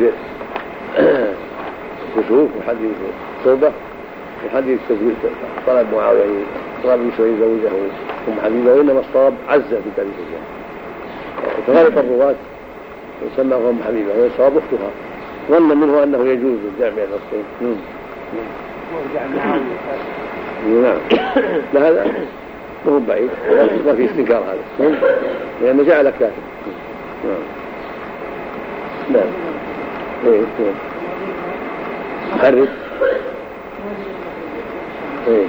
كسوف وحديث صوبة وحديث تزويج طلب معاوية طلب يسوع يزوجه أم حبيبة، وإنما الصواب عزة في تاريخ الله وتغالط الرواة وسماه أم حبيبة والصواب أختها، ظن منه أنه يجوز الجمع بين النصين. نعم. لا هذا ما هو بعيد، ما في استنكار هذا لأنه جعل كافر. نعم. نعم. خرب ايه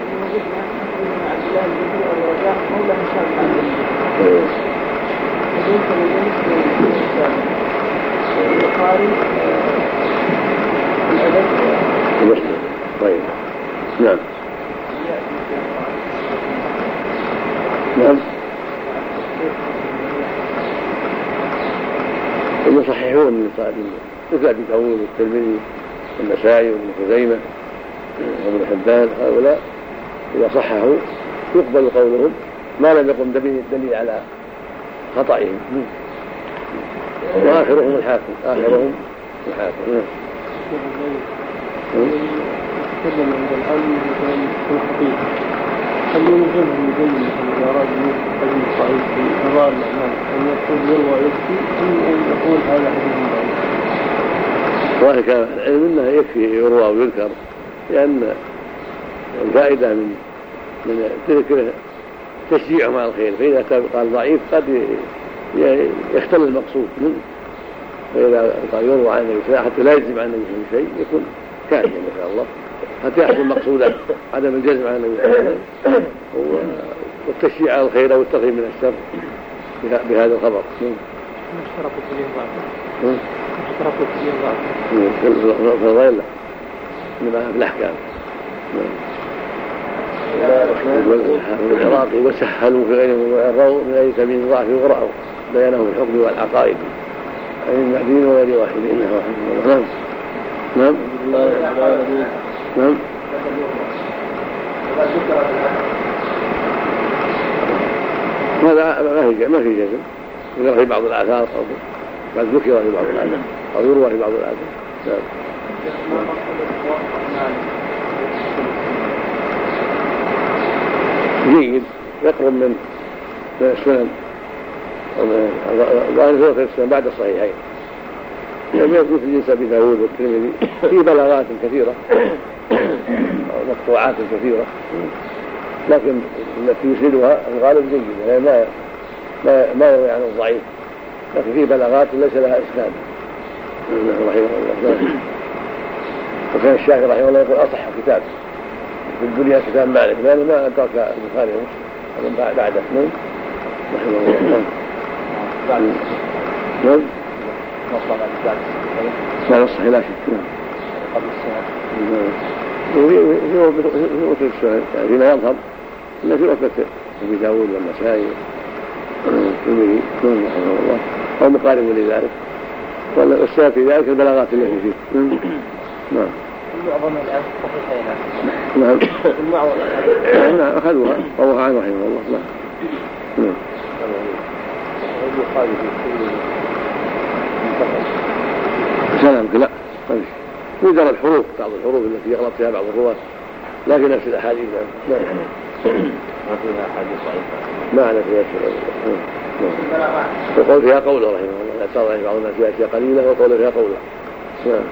المسلم طيب نعم نعم المصححون من مثل ابي داود والترمذي والنسائي وابن خزيمه وابن حبان هؤلاء اذا صححوا يقبل قولهم ما لم يقم به الدليل على خطئهم واخرهم الحاكم اخرهم الحاكم تكلم عند العلم مثلا في الخطيب هل يلزمه يبين إذا أراد حديث ضعيف في نظار الإمام أن يقول يروى يكفي أم أن يقول هذا حديث ضعيف؟ ظاهر كان العلم أنه يكفي يروى ويذكر لأن الفائدة من من ذكره تشجيعهم على الخير، فإذا قال ضعيف قد يختل المقصود منه، فإذا قال يروى عن النبي حتى لا يجزم عن النبي شيء يكون كافيا ما شاء الله حتى يحصل مقصودا عدم الجزم عن النبي صلى الله عليه وسلم والتشجيع على الخير والترهيب من الشر بهذا الخبر. اشترطوا في الإنضاء اشترطوا في الإنضاء في الفضائل لا إنما في الأحكام. العراقي وسهلوا في غير موضوع من أي سبيل ضعف وغرعوا بيانه الحكم والعقائد عن المعدين وغير واحد إنه واحد. نعم نعم نعم هذا ما في ما في جزم، يذكر في بعض الآثار أو بعد ذكر في بعض الآثار أو يروى في بعض الآثار. جيد يقرب من السنن وأن ذكر السنن بعد الصحيحين لم يكن في جنس أبي داود والترمذي في بلاغات كثيرة ومقطوعات كثيرة، لكن التي يسندها الغالب جيد يعني ما ما ما يروي عن الضعيف، لكن في بلاغات ليس لها إسناد رحمه الله. وكان الشافعي رحمه الله يقول أصح كتاب في الدنيا كتاب مالك لأنه ما أدرك البخاري ومسلم بعده رحمه الله. نعم بعد الصحيح لا شك قبل السنة في وقت السنة يعني فيما يظهر إلا في وقت أبي داود والنسائي والترمذي رحمه الله أو مقارب لذلك، والسبب في ذلك البلاغات التي فيه. نعم معظم الآن صحيحين. نعم المعظم نعم أخذوها رواه عنه رحمه الله. نعم نعم سلام لا يجرى الحروف بعض الحروف التي يغلط فيها بعض الرواة لكن نفس الأحاديث ما ما فيها أحاديث ضعيفة ما على فيها شيء. وقول فيها قوله رحمه الله يعترض بعض الناس فيها أشياء قليلة وقول فيها قوله. نعم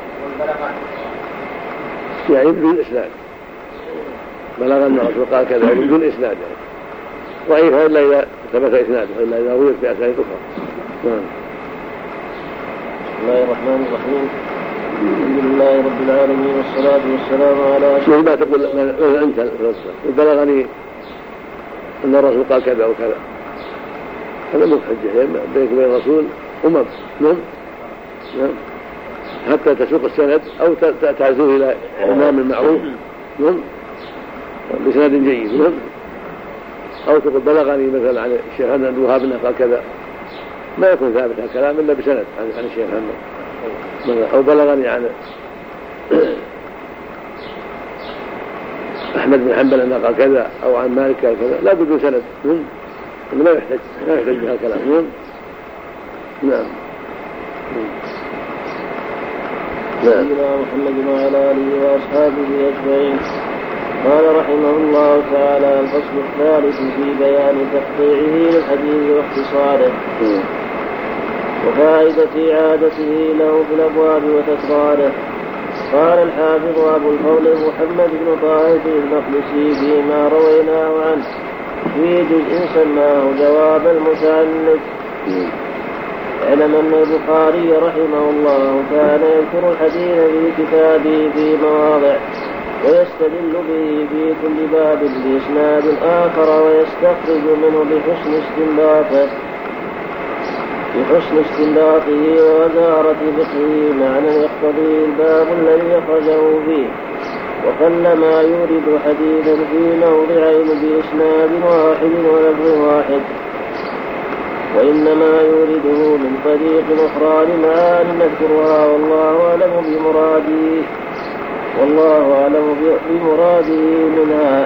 يعني بدون إسناد بلغ أن الرسول قال كذا بدون إسناد يعني ضعيفة إلا إذا ثبت إسناده وإلا إذا رويت بأسانيد أخرى. نعم بسم الله الرحمن الرحيم الحمد لله رب العالمين والصلاة والسلام على أشرف. ما تقول أنت بلغني أن الرسول قال كذا وكذا هذا مو حجة بينك وبين الرسول أمم. نعم نعم حتى تسوق السند أو تعزوه إلى إمام معروف نعم بسند جيد نعم أو تقول بلغني مثلا عن الشيخ عبد الوهاب أنه قال كذا ما يكون ثابت الكلام إلا بسند عن الشيخ محمد، أو بلغني عن أحمد بن حنبل أنه قال كذا أو عن مالك قال كذا لا بد سند نعم ما يحتاج ما يحتاج بها الكلام. نعم نعم سيدنا محمد وعلى آله وأصحابه أجمعين. قال رحمه الله تعالى الفصل الثالث في بيان تقطيعه للحديث واختصاره وفائدة إعادته له في الأبواب وتكراره. قال الحافظ أبو الفضل محمد بن طاهر المقدسي فيما رويناه عنه في جزء سماه جواب المتعلق اعلم أن البخاري رحمه الله كان يذكر الحديث في كتابه في مواضع ويستدل به في كل باب بإسناد آخر ويستخرج منه بحسن استنباطه بحسن استنباطه ووزارة فقهه معنى يقتضيه الباب الذي أخرجه فيه، وقلما يورد حديثا في موضعين بإسناد واحد ولفظ واحد، وإنما يورده من طريق أخرى لمعان نذكرها والله أعلم بمراده والله أعلم بمراده منها.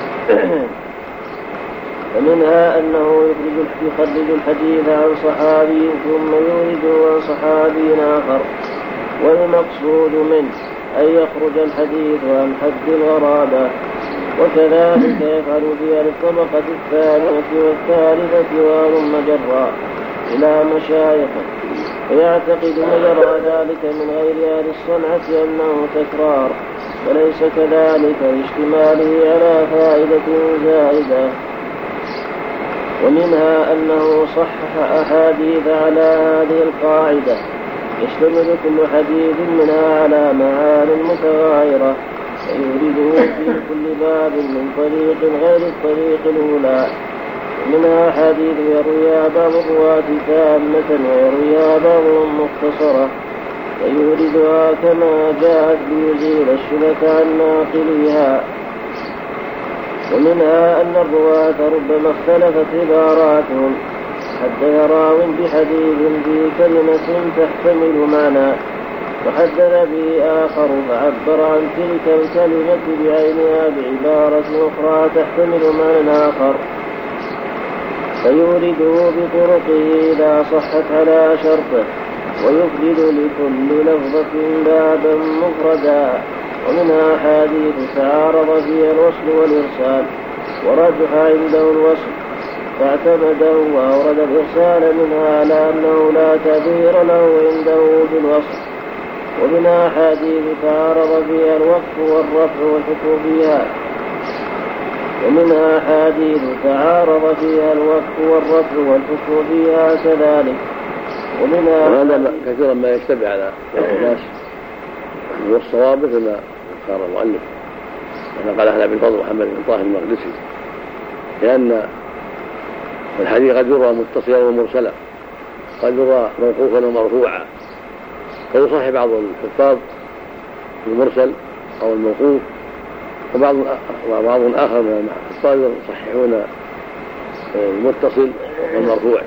ومنها أنه يخرج الحديث عن صحابي ثم يورده عن صحابي آخر، والمقصود منه أن يخرج الحديث عن حد الغرابة، وكذلك يفعل في الطبقة الثانية والثالثة وهلم جرا إلى مشايخه، ويعتقد من يرى ذلك من غير أهل الصنعة أنه تكرار، وليس كذلك لاشتماله على فائدة زائدة. ومنها أنه صحح أحاديث على هذه القاعدة، يشتمل كل حديث منها على معان متغايرة فيورده في كل باب من طريق غير الطريق الأولى. منها حديث يرويها بعض الرواة تامة ويرويها بعضهم مختصرة فيوردها كما جاءت ليزيل الشبهة عن ناقليها. ومنها أن الرواة ربما اختلفت عباراتهم حدث راو بحديث في كلمة تحتمل معنى وحدث به آخر فعبر عن تلك الكلمة بعينها بعبارة أخرى تحتمل معنى آخر، فيورده بطرقه إذا صحت على شرطه، ويفرد لكل لفظة بابا مفردا. ومنها حديث تعارض فيها الوصل والإرسال ورجح عنده الوصل فاعتمده وأورد الإرسال منها على أنه لا تأثير له عنده بالوصل. ومنها حديث تعارض فيها الوقف والرفع والحكم فيها ومنها حديث تعارض فيها الوقف والرفع والحكم فيها كذلك. ومنها وهذا كثيرا ما يشتبه على الناس، والصواب مثل ما اختار المؤلف كما قال أهل بالفضل محمد بن طاهر المقدسي، لأن الحديث قد يروى متصلا ومرسلا، قد يروى موقوفا ومرفوعا، فيصحح بعض الحفاظ المرسل أو الموقوف، وبعض وبعض آخر من الحفاظ يصححون المتصل والمرفوع.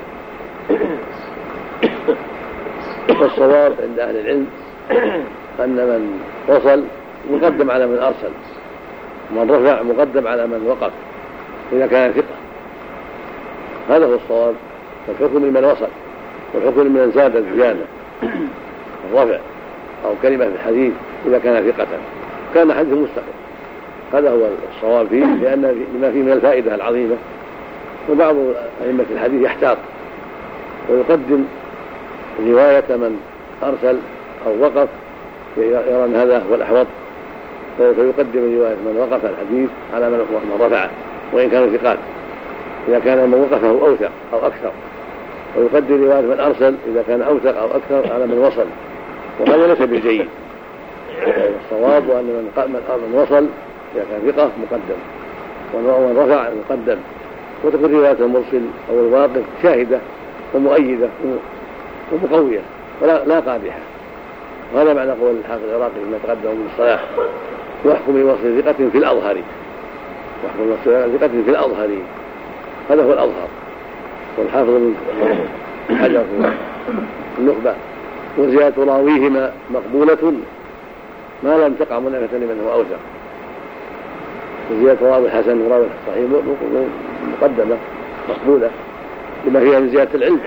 والصواب عند أهل العلم أن من وصل مقدم على من أرسل، ومن رفع مقدم على من وقف إذا كان ثقة. هذا هو الصواب، فالحكم لمن وصل والحكم لمن زاد الزيادة الرفع أو كلمة في الحديث إذا كان ثقة كان حديث مستقل. هذا هو الصواب فيه، لأن لما فيه من الفائدة العظيمة. وبعض أئمة الحديث يحتاط ويقدم رواية من أرسل أو وقف، يرى أن هذا هو الأحوط، فيقدم رواية من وقف الحديث على من رفعه وإن كانوا ثقات إذا كان من وقفه أوثق أو أكثر، ويقدم رواية من أرسل إذا كان أوثق أو أكثر على من وصل، وهذا ليس بالجيد. الصواب أن من وصل إذا كان ثقة مقدم، ومن رفع مقدم، وتكون رواية المرسل أو الواقف شاهدة ومؤيدة ومقوية ولا لا قادحة. وهذا معنى قول الحافظ العراقي فيما تقدم من الصلاح: واحكم لوصل ثقة في الأظهر، واحكم لوصل ثقة في الأظهر، هذا هو الأظهر. والحافظ من حجر النخبة: وزيادة راويهما مقبولة ما لم تقع منافة لمن هو أوثق. وزيادة راوي الحسن وراوي الصحيح مقدمة مقبولة لما فيها من زيادة العلم.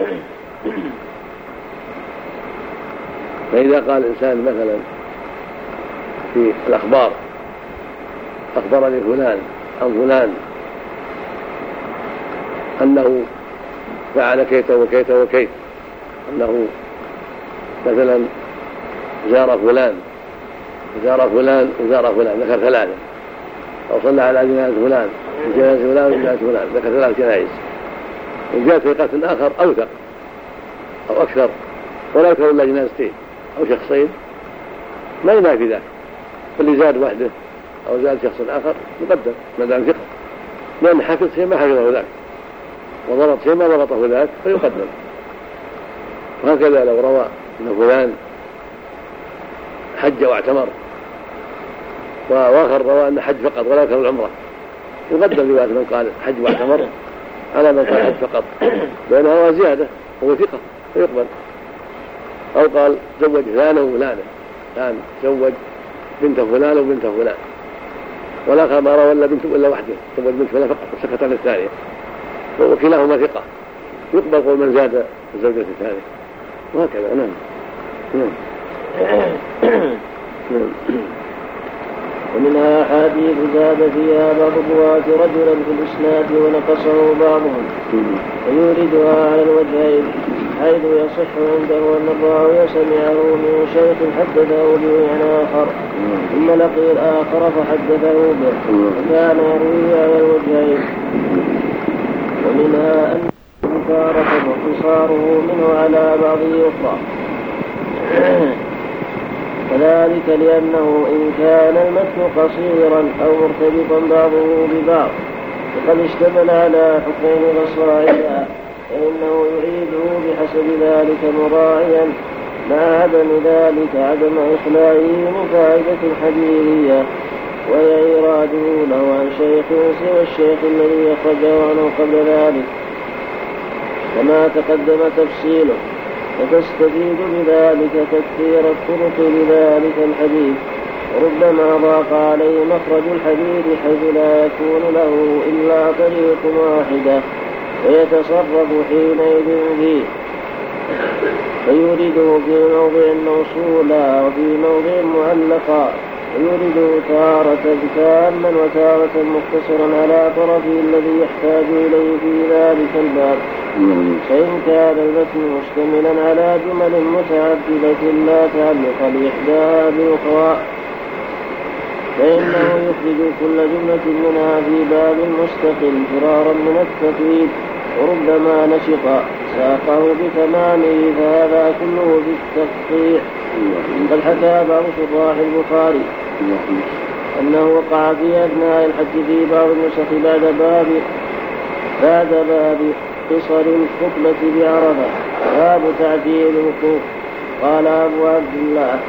فإذا قال الإنسان مثلا في الأخبار: أخبرني فلان عن فلان أنه فعل كيت وكيت وكيت، أنه مثلا زار فلان زار فلان وزار فلان، ذكر ثلاثة، أو صلى على جنازة فلان وجنازة فلان وجنازة فلان، ذكر ثلاث جنائز، وجاء ثقة آخر أوثق أو أكثر ولا يذكر إلا جنازتين أو شخصين ما ينافي ذلك، فاللي زاد وحده أو زاد شخص آخر يقدم ما دام ثقة، لأن حفظ شيء ما حفظه ذاك وضبط شيء ما ضبطه ذاك فيقدم. وهكذا لو روى أن فلان حج واعتمر وآخر روى أن حج فقط ولا يذكر العمرة يقدم رواية من قال حج واعتمر على من قال حج فقط، لأنها زيادة هو ثقة فيقبل. أو قال زوج فلان وفلانة، كان زوج بنت فلان وبنت فلان، والآخر ما روى إلا بنت إلا وحده زوج بنت فلان فقط وسكت عن الثانية، وكلاهما ثقة يقبل قول من زاد الزوجة الثانية. وهكذا. نعم. نعم. ومنها أحاديث زاد فيها بعض الرواة رجلا في الإسناد ونقصه بعضهم ويوردها على الوجهين، حيث يصح عنده أن الراوي سمعه من شيخ حدثه بمعنى آخر ثم لقي الآخر فحدثه به وكان يروي على الوجهين. ومنها أن تارة واختصاره منه على بعض أخرى، وذلك لأنه إن كان المتن قصيرا أو مرتبطا بعضه ببعض وقد اشتمل على حكمين فصاعدا فإنه يعيده بحسب ذلك مراعيا مع عدم ذلك عدم إخلائه من فائدة حديثية، وهي إيراده له عن شيخ سوى الشيخ الذي أخرجه عنه قبل ذلك كما تقدم تفصيله، فتستفيد بذلك تكثير الطرق لذلك الحديث، وربما ضاق عليه مخرج الحديث حيث لا يكون له إلا طريق واحدة ويتصرف حينئذ فيه، فيورده في موضع موصولا وفي موضع معلقا، ويورده تارة تاما وتارة مختصرا على طرفه الذي يحتاج إليه في ذلك الباب. فإن كان المتن مشتملا على جمل متعددة لا تعلق لإحداها بأخرى فإنه يخرج كل جملة منها في باب مستقل فرارا من التقييد، وربما نشط ساقه بتمامه، فهذا كله بالتقطيع. قد حكى بعض شراح البخاري أنه وقع في أثناء الحج في بعض النسخ بعد باب بعد باب قصر الخطبة بعرفة باب تعجيل الوقوف. قال أبو عبد الله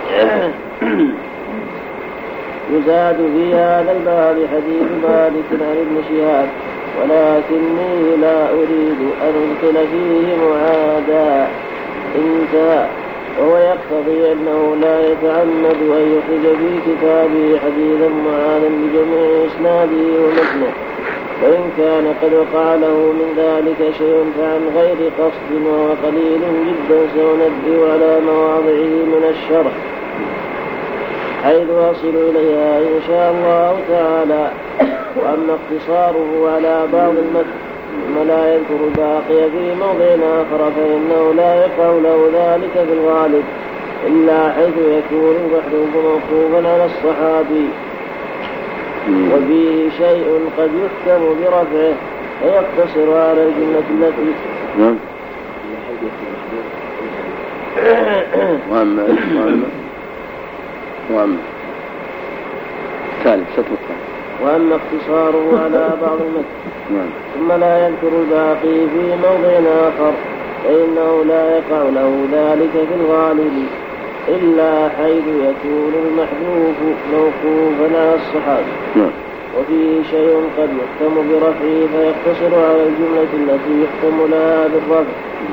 يزاد في هذا الباب حديث مالك عن ابن شهاب، ولكني لا أريد أن أدخل فيه معادا انتهى. وهو يقتضي أنه لا يتعمد أن يخرج في كتابه حديثا معادا بجميع إسناده ومتنه، وإن كان قد وقع له من ذلك شيء فعن غير قصد وهو قليل جدا سننبه على مواضعه من الشرح حيث أصل إليها إن شاء الله تعالى. وأما اقتصاره على بعض المتن ثم لا يذكر الباقي في موضع آخر فإنه لا يقع له ذلك في الغالب إلا حيث يكون المحذوف موقوفا على الصحابي وفيه شيء قد يحكم برفعه فيقتصر على الجملة التي وأما وأما ثالث سطر الثالث وأما اقتصاره على بعض المتن ثم لا يذكر الباقي في موضع آخر فإنه لا يقع له ذلك في الغالب إلا حيث يكون المحذوف موقوفا على الصحابي وفيه شيء قد يحكم برفعه فيقتصر على الجملة التي يحكم لها بالرفع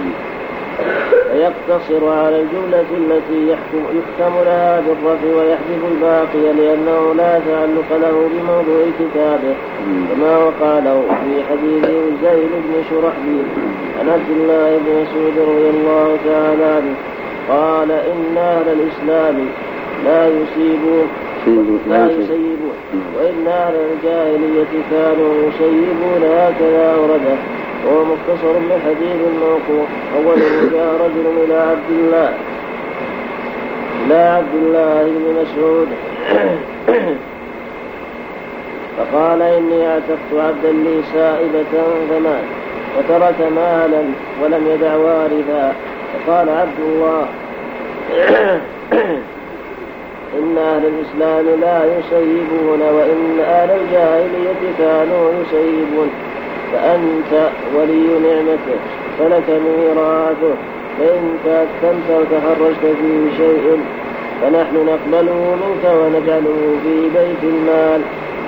فيقتصر على الجملة التي يحكم, يحكم لها بالرفع ويحذف الباقي لأنه لا تعلق له بموضوع كتابه كما وقع له في حديث زيد بن شرحبيل عن عبد الله بن مسعود رضي الله تعالى عنه قال إن أهل الإسلام لا يسيبون لا يسيبون وإن أهل الجاهلية كانوا يسيبون هكذا ورده. وهو مختصر من حديث الموقوف. أوله جاء رجل إلى عبد الله إلى عبد الله بن مسعود فقال إني اعتقت عبدا لي سائبة فمات وترك مالا ولم يدع وارثا فقال عبد الله إن أهل الإسلام لا يسيبون وإن أهل الجاهلية كانوا يسيبون فأنت ولي نعمته فلك ميراثه فإن كاتمت وتخرجت في شيء فنحن نقبله منك ونجعله في بيت المال.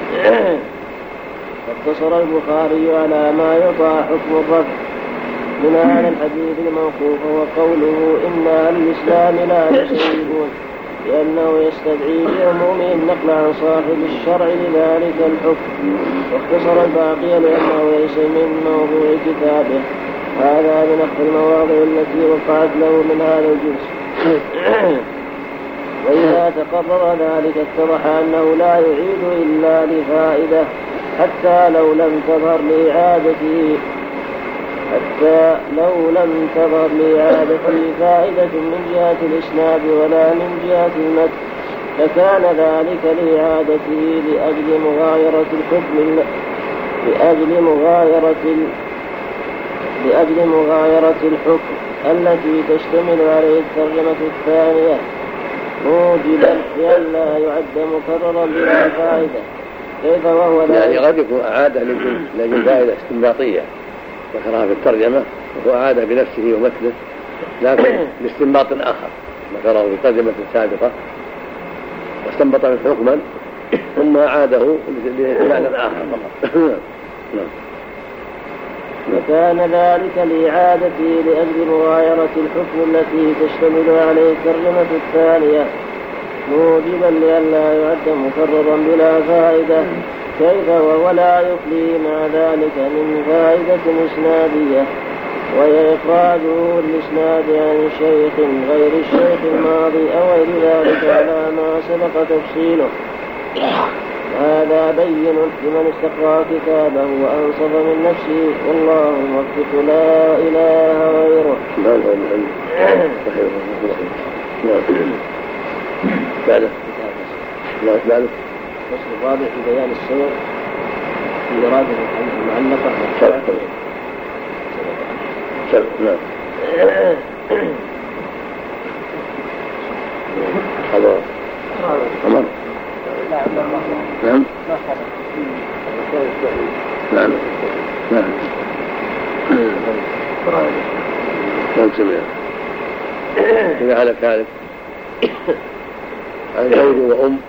فاقتصر البخاري على ما يطاع حكم الرفع من هذا الحديث الموقوف وقوله إن أهل الإسلام لا يسيبون لأنه يستدعي بعمومه النقل عن صاحب الشرع لذلك الحكم، واختصر الباقي لأنه ليس من موضوع كتابه. هذا من أخذ المواضع التي وقعت له من هذا الجنس. وإذا تقرر ذلك اتضح أنه لا يعيد إلا لفائدة حتى لو لم تظهر لإعادته حتى لو لم تظهر لإعادته فائدة من جهة الإسناد ولا من جهة المتن فكان ذلك لإعادته لأجل مغايرة الحكم لأجل مغايرة لأجل مغايرة الحكم التي تشتمل عليه الترجمة الثانية موجبا لئلا يعد مكررا بلا فائدة. كيف وهو يعني قد يكون أعادة لأجل فائدة استنباطية ذكرها في الترجمة وأعاد بنفسه ومثله لكن لاستنباط آخر ذكره في الترجمة السابقة واستنبط من حكما ثم أعاده لمعنى آخر فقط. وكان ذلك لإعادته لأجل مغايرة الحكم التي تشتمل عليه الترجمة الثانية موجبا لئلا يعد مكررا بلا فائدة. كيف وهو لا يخلي مع ذلك من فائدة إسنادية وهي إخراجه الإسناد عن شيخ غير الشيخ الماضي أو غير ذلك على ما سبق تفصيله. هذا بين لمن استقرأ كتابه وأنصف من نفسه والله الموفق لا إله غيره. بعده لا بعده الفصل الرابع في بيان الصور في إرادة المعلقة سبع سبع نعم هذا أمر نعم نعم نعم نعم سمع إذا هلك هالك عن زوج وأم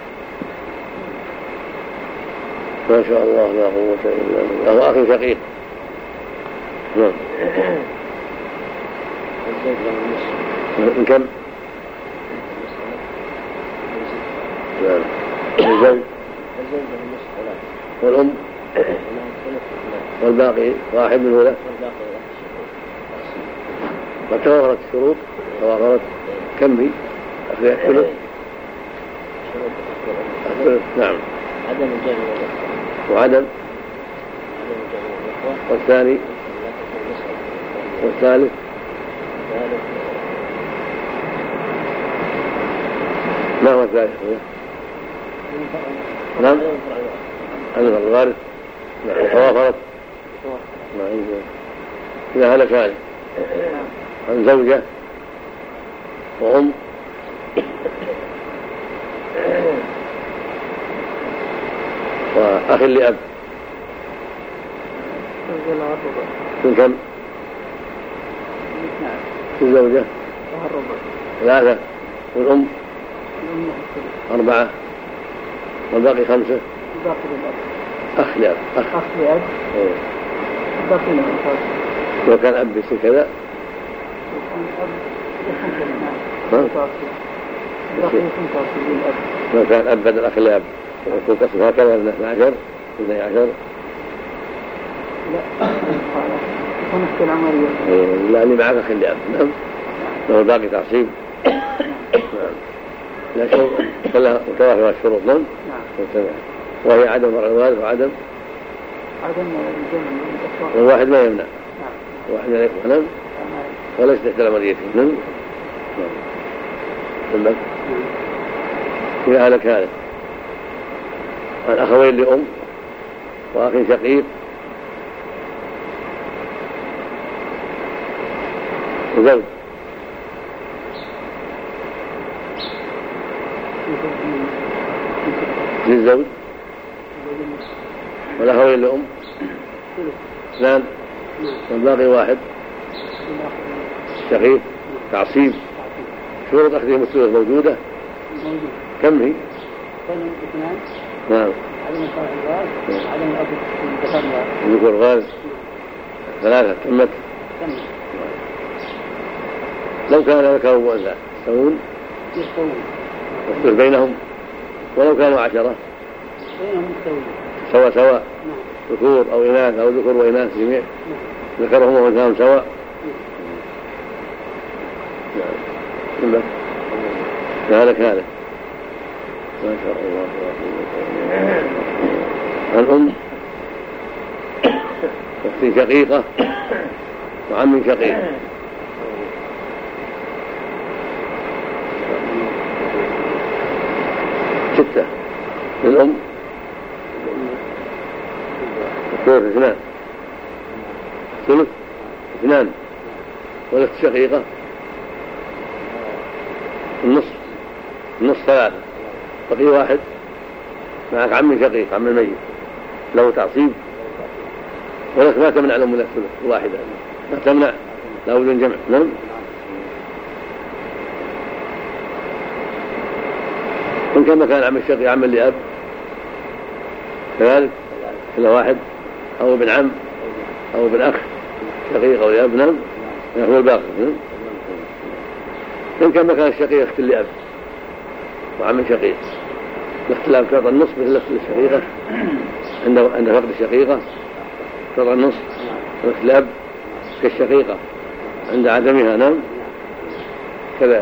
ما شاء الله لا قوة إلا بالله أخي شقيق نعم من كم؟ نعم الزوج والأم والباقي واحد منه له وتوافرت الشروط توافرت كم هي؟ أخذها الثلث الثلث نعم عدم الجمع وعدم والثاني والثالث ما هو الثالث؟ نعم أنا الوارث نعم توافرت إذا هلك هذا عن زوجة وأم وأخ لأب من كم؟ من زوجة ثلاثة والأم أربعة والباقي خمسة أخ لأب أخ لأب باقي لو كان أب يصير كذا لو كان أب بدل أخ لأب يكون قسم هكذا من اثنى عشر اثني عشر لا يكون نفس العملية لا اللي معك أخ لأب نعم لو الباقي تعصيب لا شروط كلها متوافرة الشروط نعم وهي عدم فرع الوارث وعدم عدم الجمع والواحد ما يمنع واحد لا يكون نعم ولا يستحتل مريته نعم نعم إذا هلك هذا عن أخوين لأم وأخ شقيق وزوج للزوج والأخوين لأم اثنان والباقي واحد شقيق تعصيب. شروط أخذهم الثلث موجودة كم هي؟ نعم عدم الأب الذكور غالب ثلاثة تمت. لو كان ذكر وأنثى يستوون يختلف بينهم، ولو كانوا عشرة سواء سواء ذكور أو إناث أو ذكور وإناث جميع ذكرهم وأنثاهم سواء. نعم هذا هذا ما شاء الله. الأم أخت شقيقة وعم شقيق. ستة للأم الثلث اثنان ثلث اثنان والأخت شقيقة النصف النصف ثلاثة بقي واحد معك عم شقيق عم الميت له تعصيب ولك ما تمنع الأم من الثلث الواحدة ما تمنع لا بد من جمع. نعم إن كان مكان عم الشقيق عم لأب كذلك كل واحد أو ابن عم أو ابن أخ شقيق أو لأب نعم يأخذ الباقي. إن كان مكان الشقيق اخت لأب وعم شقيق الاختلاف تعطى النصف مثل الاخت الشقيقة عند عند فقد الشقيقة تعطى النصف الاخت لأب كالشقيقة عند عدمها. نعم كذا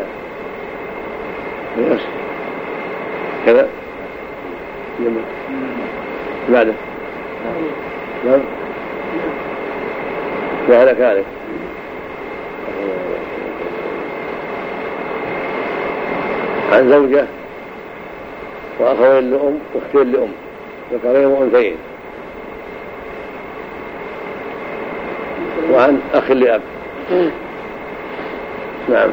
كذا يمكن بعده. نعم وهذا كذلك. عن زوجة وأخوين لأم واختين لأم ذكرين وأنثيين وعن أخ لأب. نعم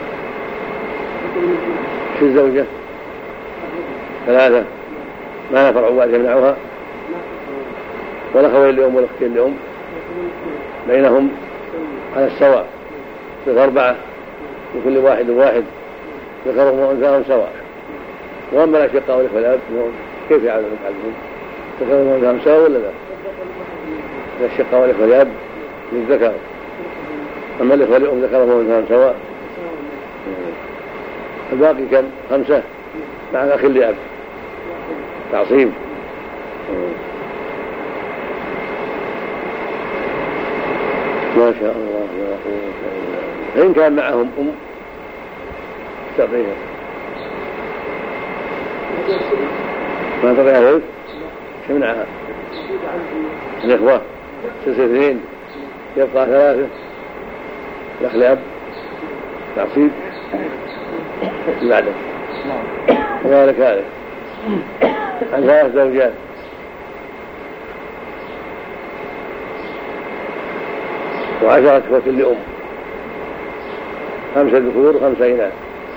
في الزوجة ثلاثة ما نفرع واحد يمنعها والأخوين لأم والأختين لأم بينهم على السواء ثلاث أربعة لكل واحد واحد ذكرهم وأنثاهم سواء. وأما الأشقاء والإخوة الأب كيف يعلمون يعلمون ذكرهم وأنثاهم سواء ولا لا؟ الأشقاء والإخوة الأب للذكر أما الإخوة الأم ذكرهم وأنثاهم سواء. الباقي كم؟ خمسة مع الأخ لأب تعصيب. ما شاء الله لا قوة إلا بالله. إن كان معهم أم تعطيها ما تعطيها ثلث شمنعها الإخوة تصير اثنين يبقى ثلاثة الأخ لأب تعصيب بعده. وذلك هذا عن ثلاث زوجات وعشرة إخوة لأم خمسة ذكور وخمسة إناث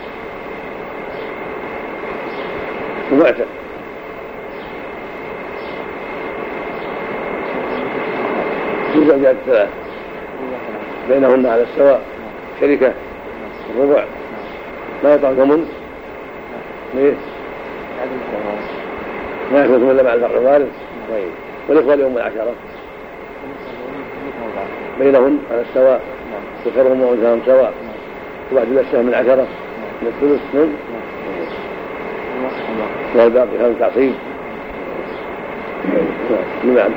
ومعتق. في زوجات ثلاث بينهن على السواء شركة الربع ما يطعم ثمن ليه؟ ما يأخذ ثمن إلا مع الفقر الوارث. طيب والإخوة لأم العشرة بينهم على السواء ذكرهم وأنثاهم سواء واحد من السهم من عشرة من الثلث نعم والباقي خمس تعصيب. نعم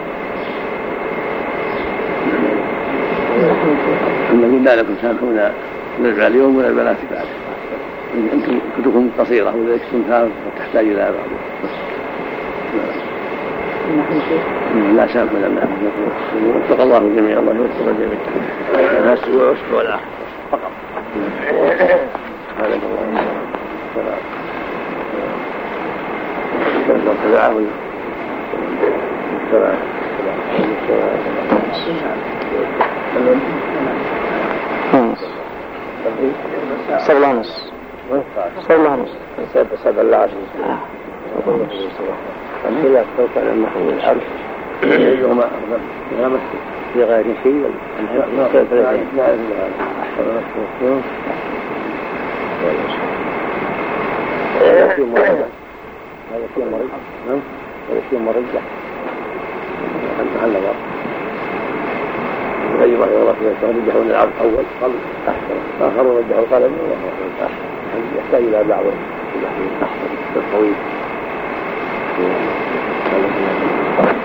ثم قلنا لكم سامحونا نرجع اليوم ولا البنات بعد أنتم كتبكم قصيرة وليش تنتهى وتحتاج إلى بعض. لا سامحنا لنا وفق الله جميعا الله يوفق الجميع الناس والعسر والآخر فقط. هذا الله التعاون السلام سبعة ونص صلى الله عليه وسلم سبع العشر الخلاف لو كان المحمول العرش أيهما أفضل في غير شيء هذا شيء مرجح هذا شيء مرجح هذا شيء مرجح عن النظر أيما يرى فيه رجحوا أن العرش أول قبل أحسن آخر رجحوا قال أنه أحسن يحتاج إلى بعض الأحسن الطويل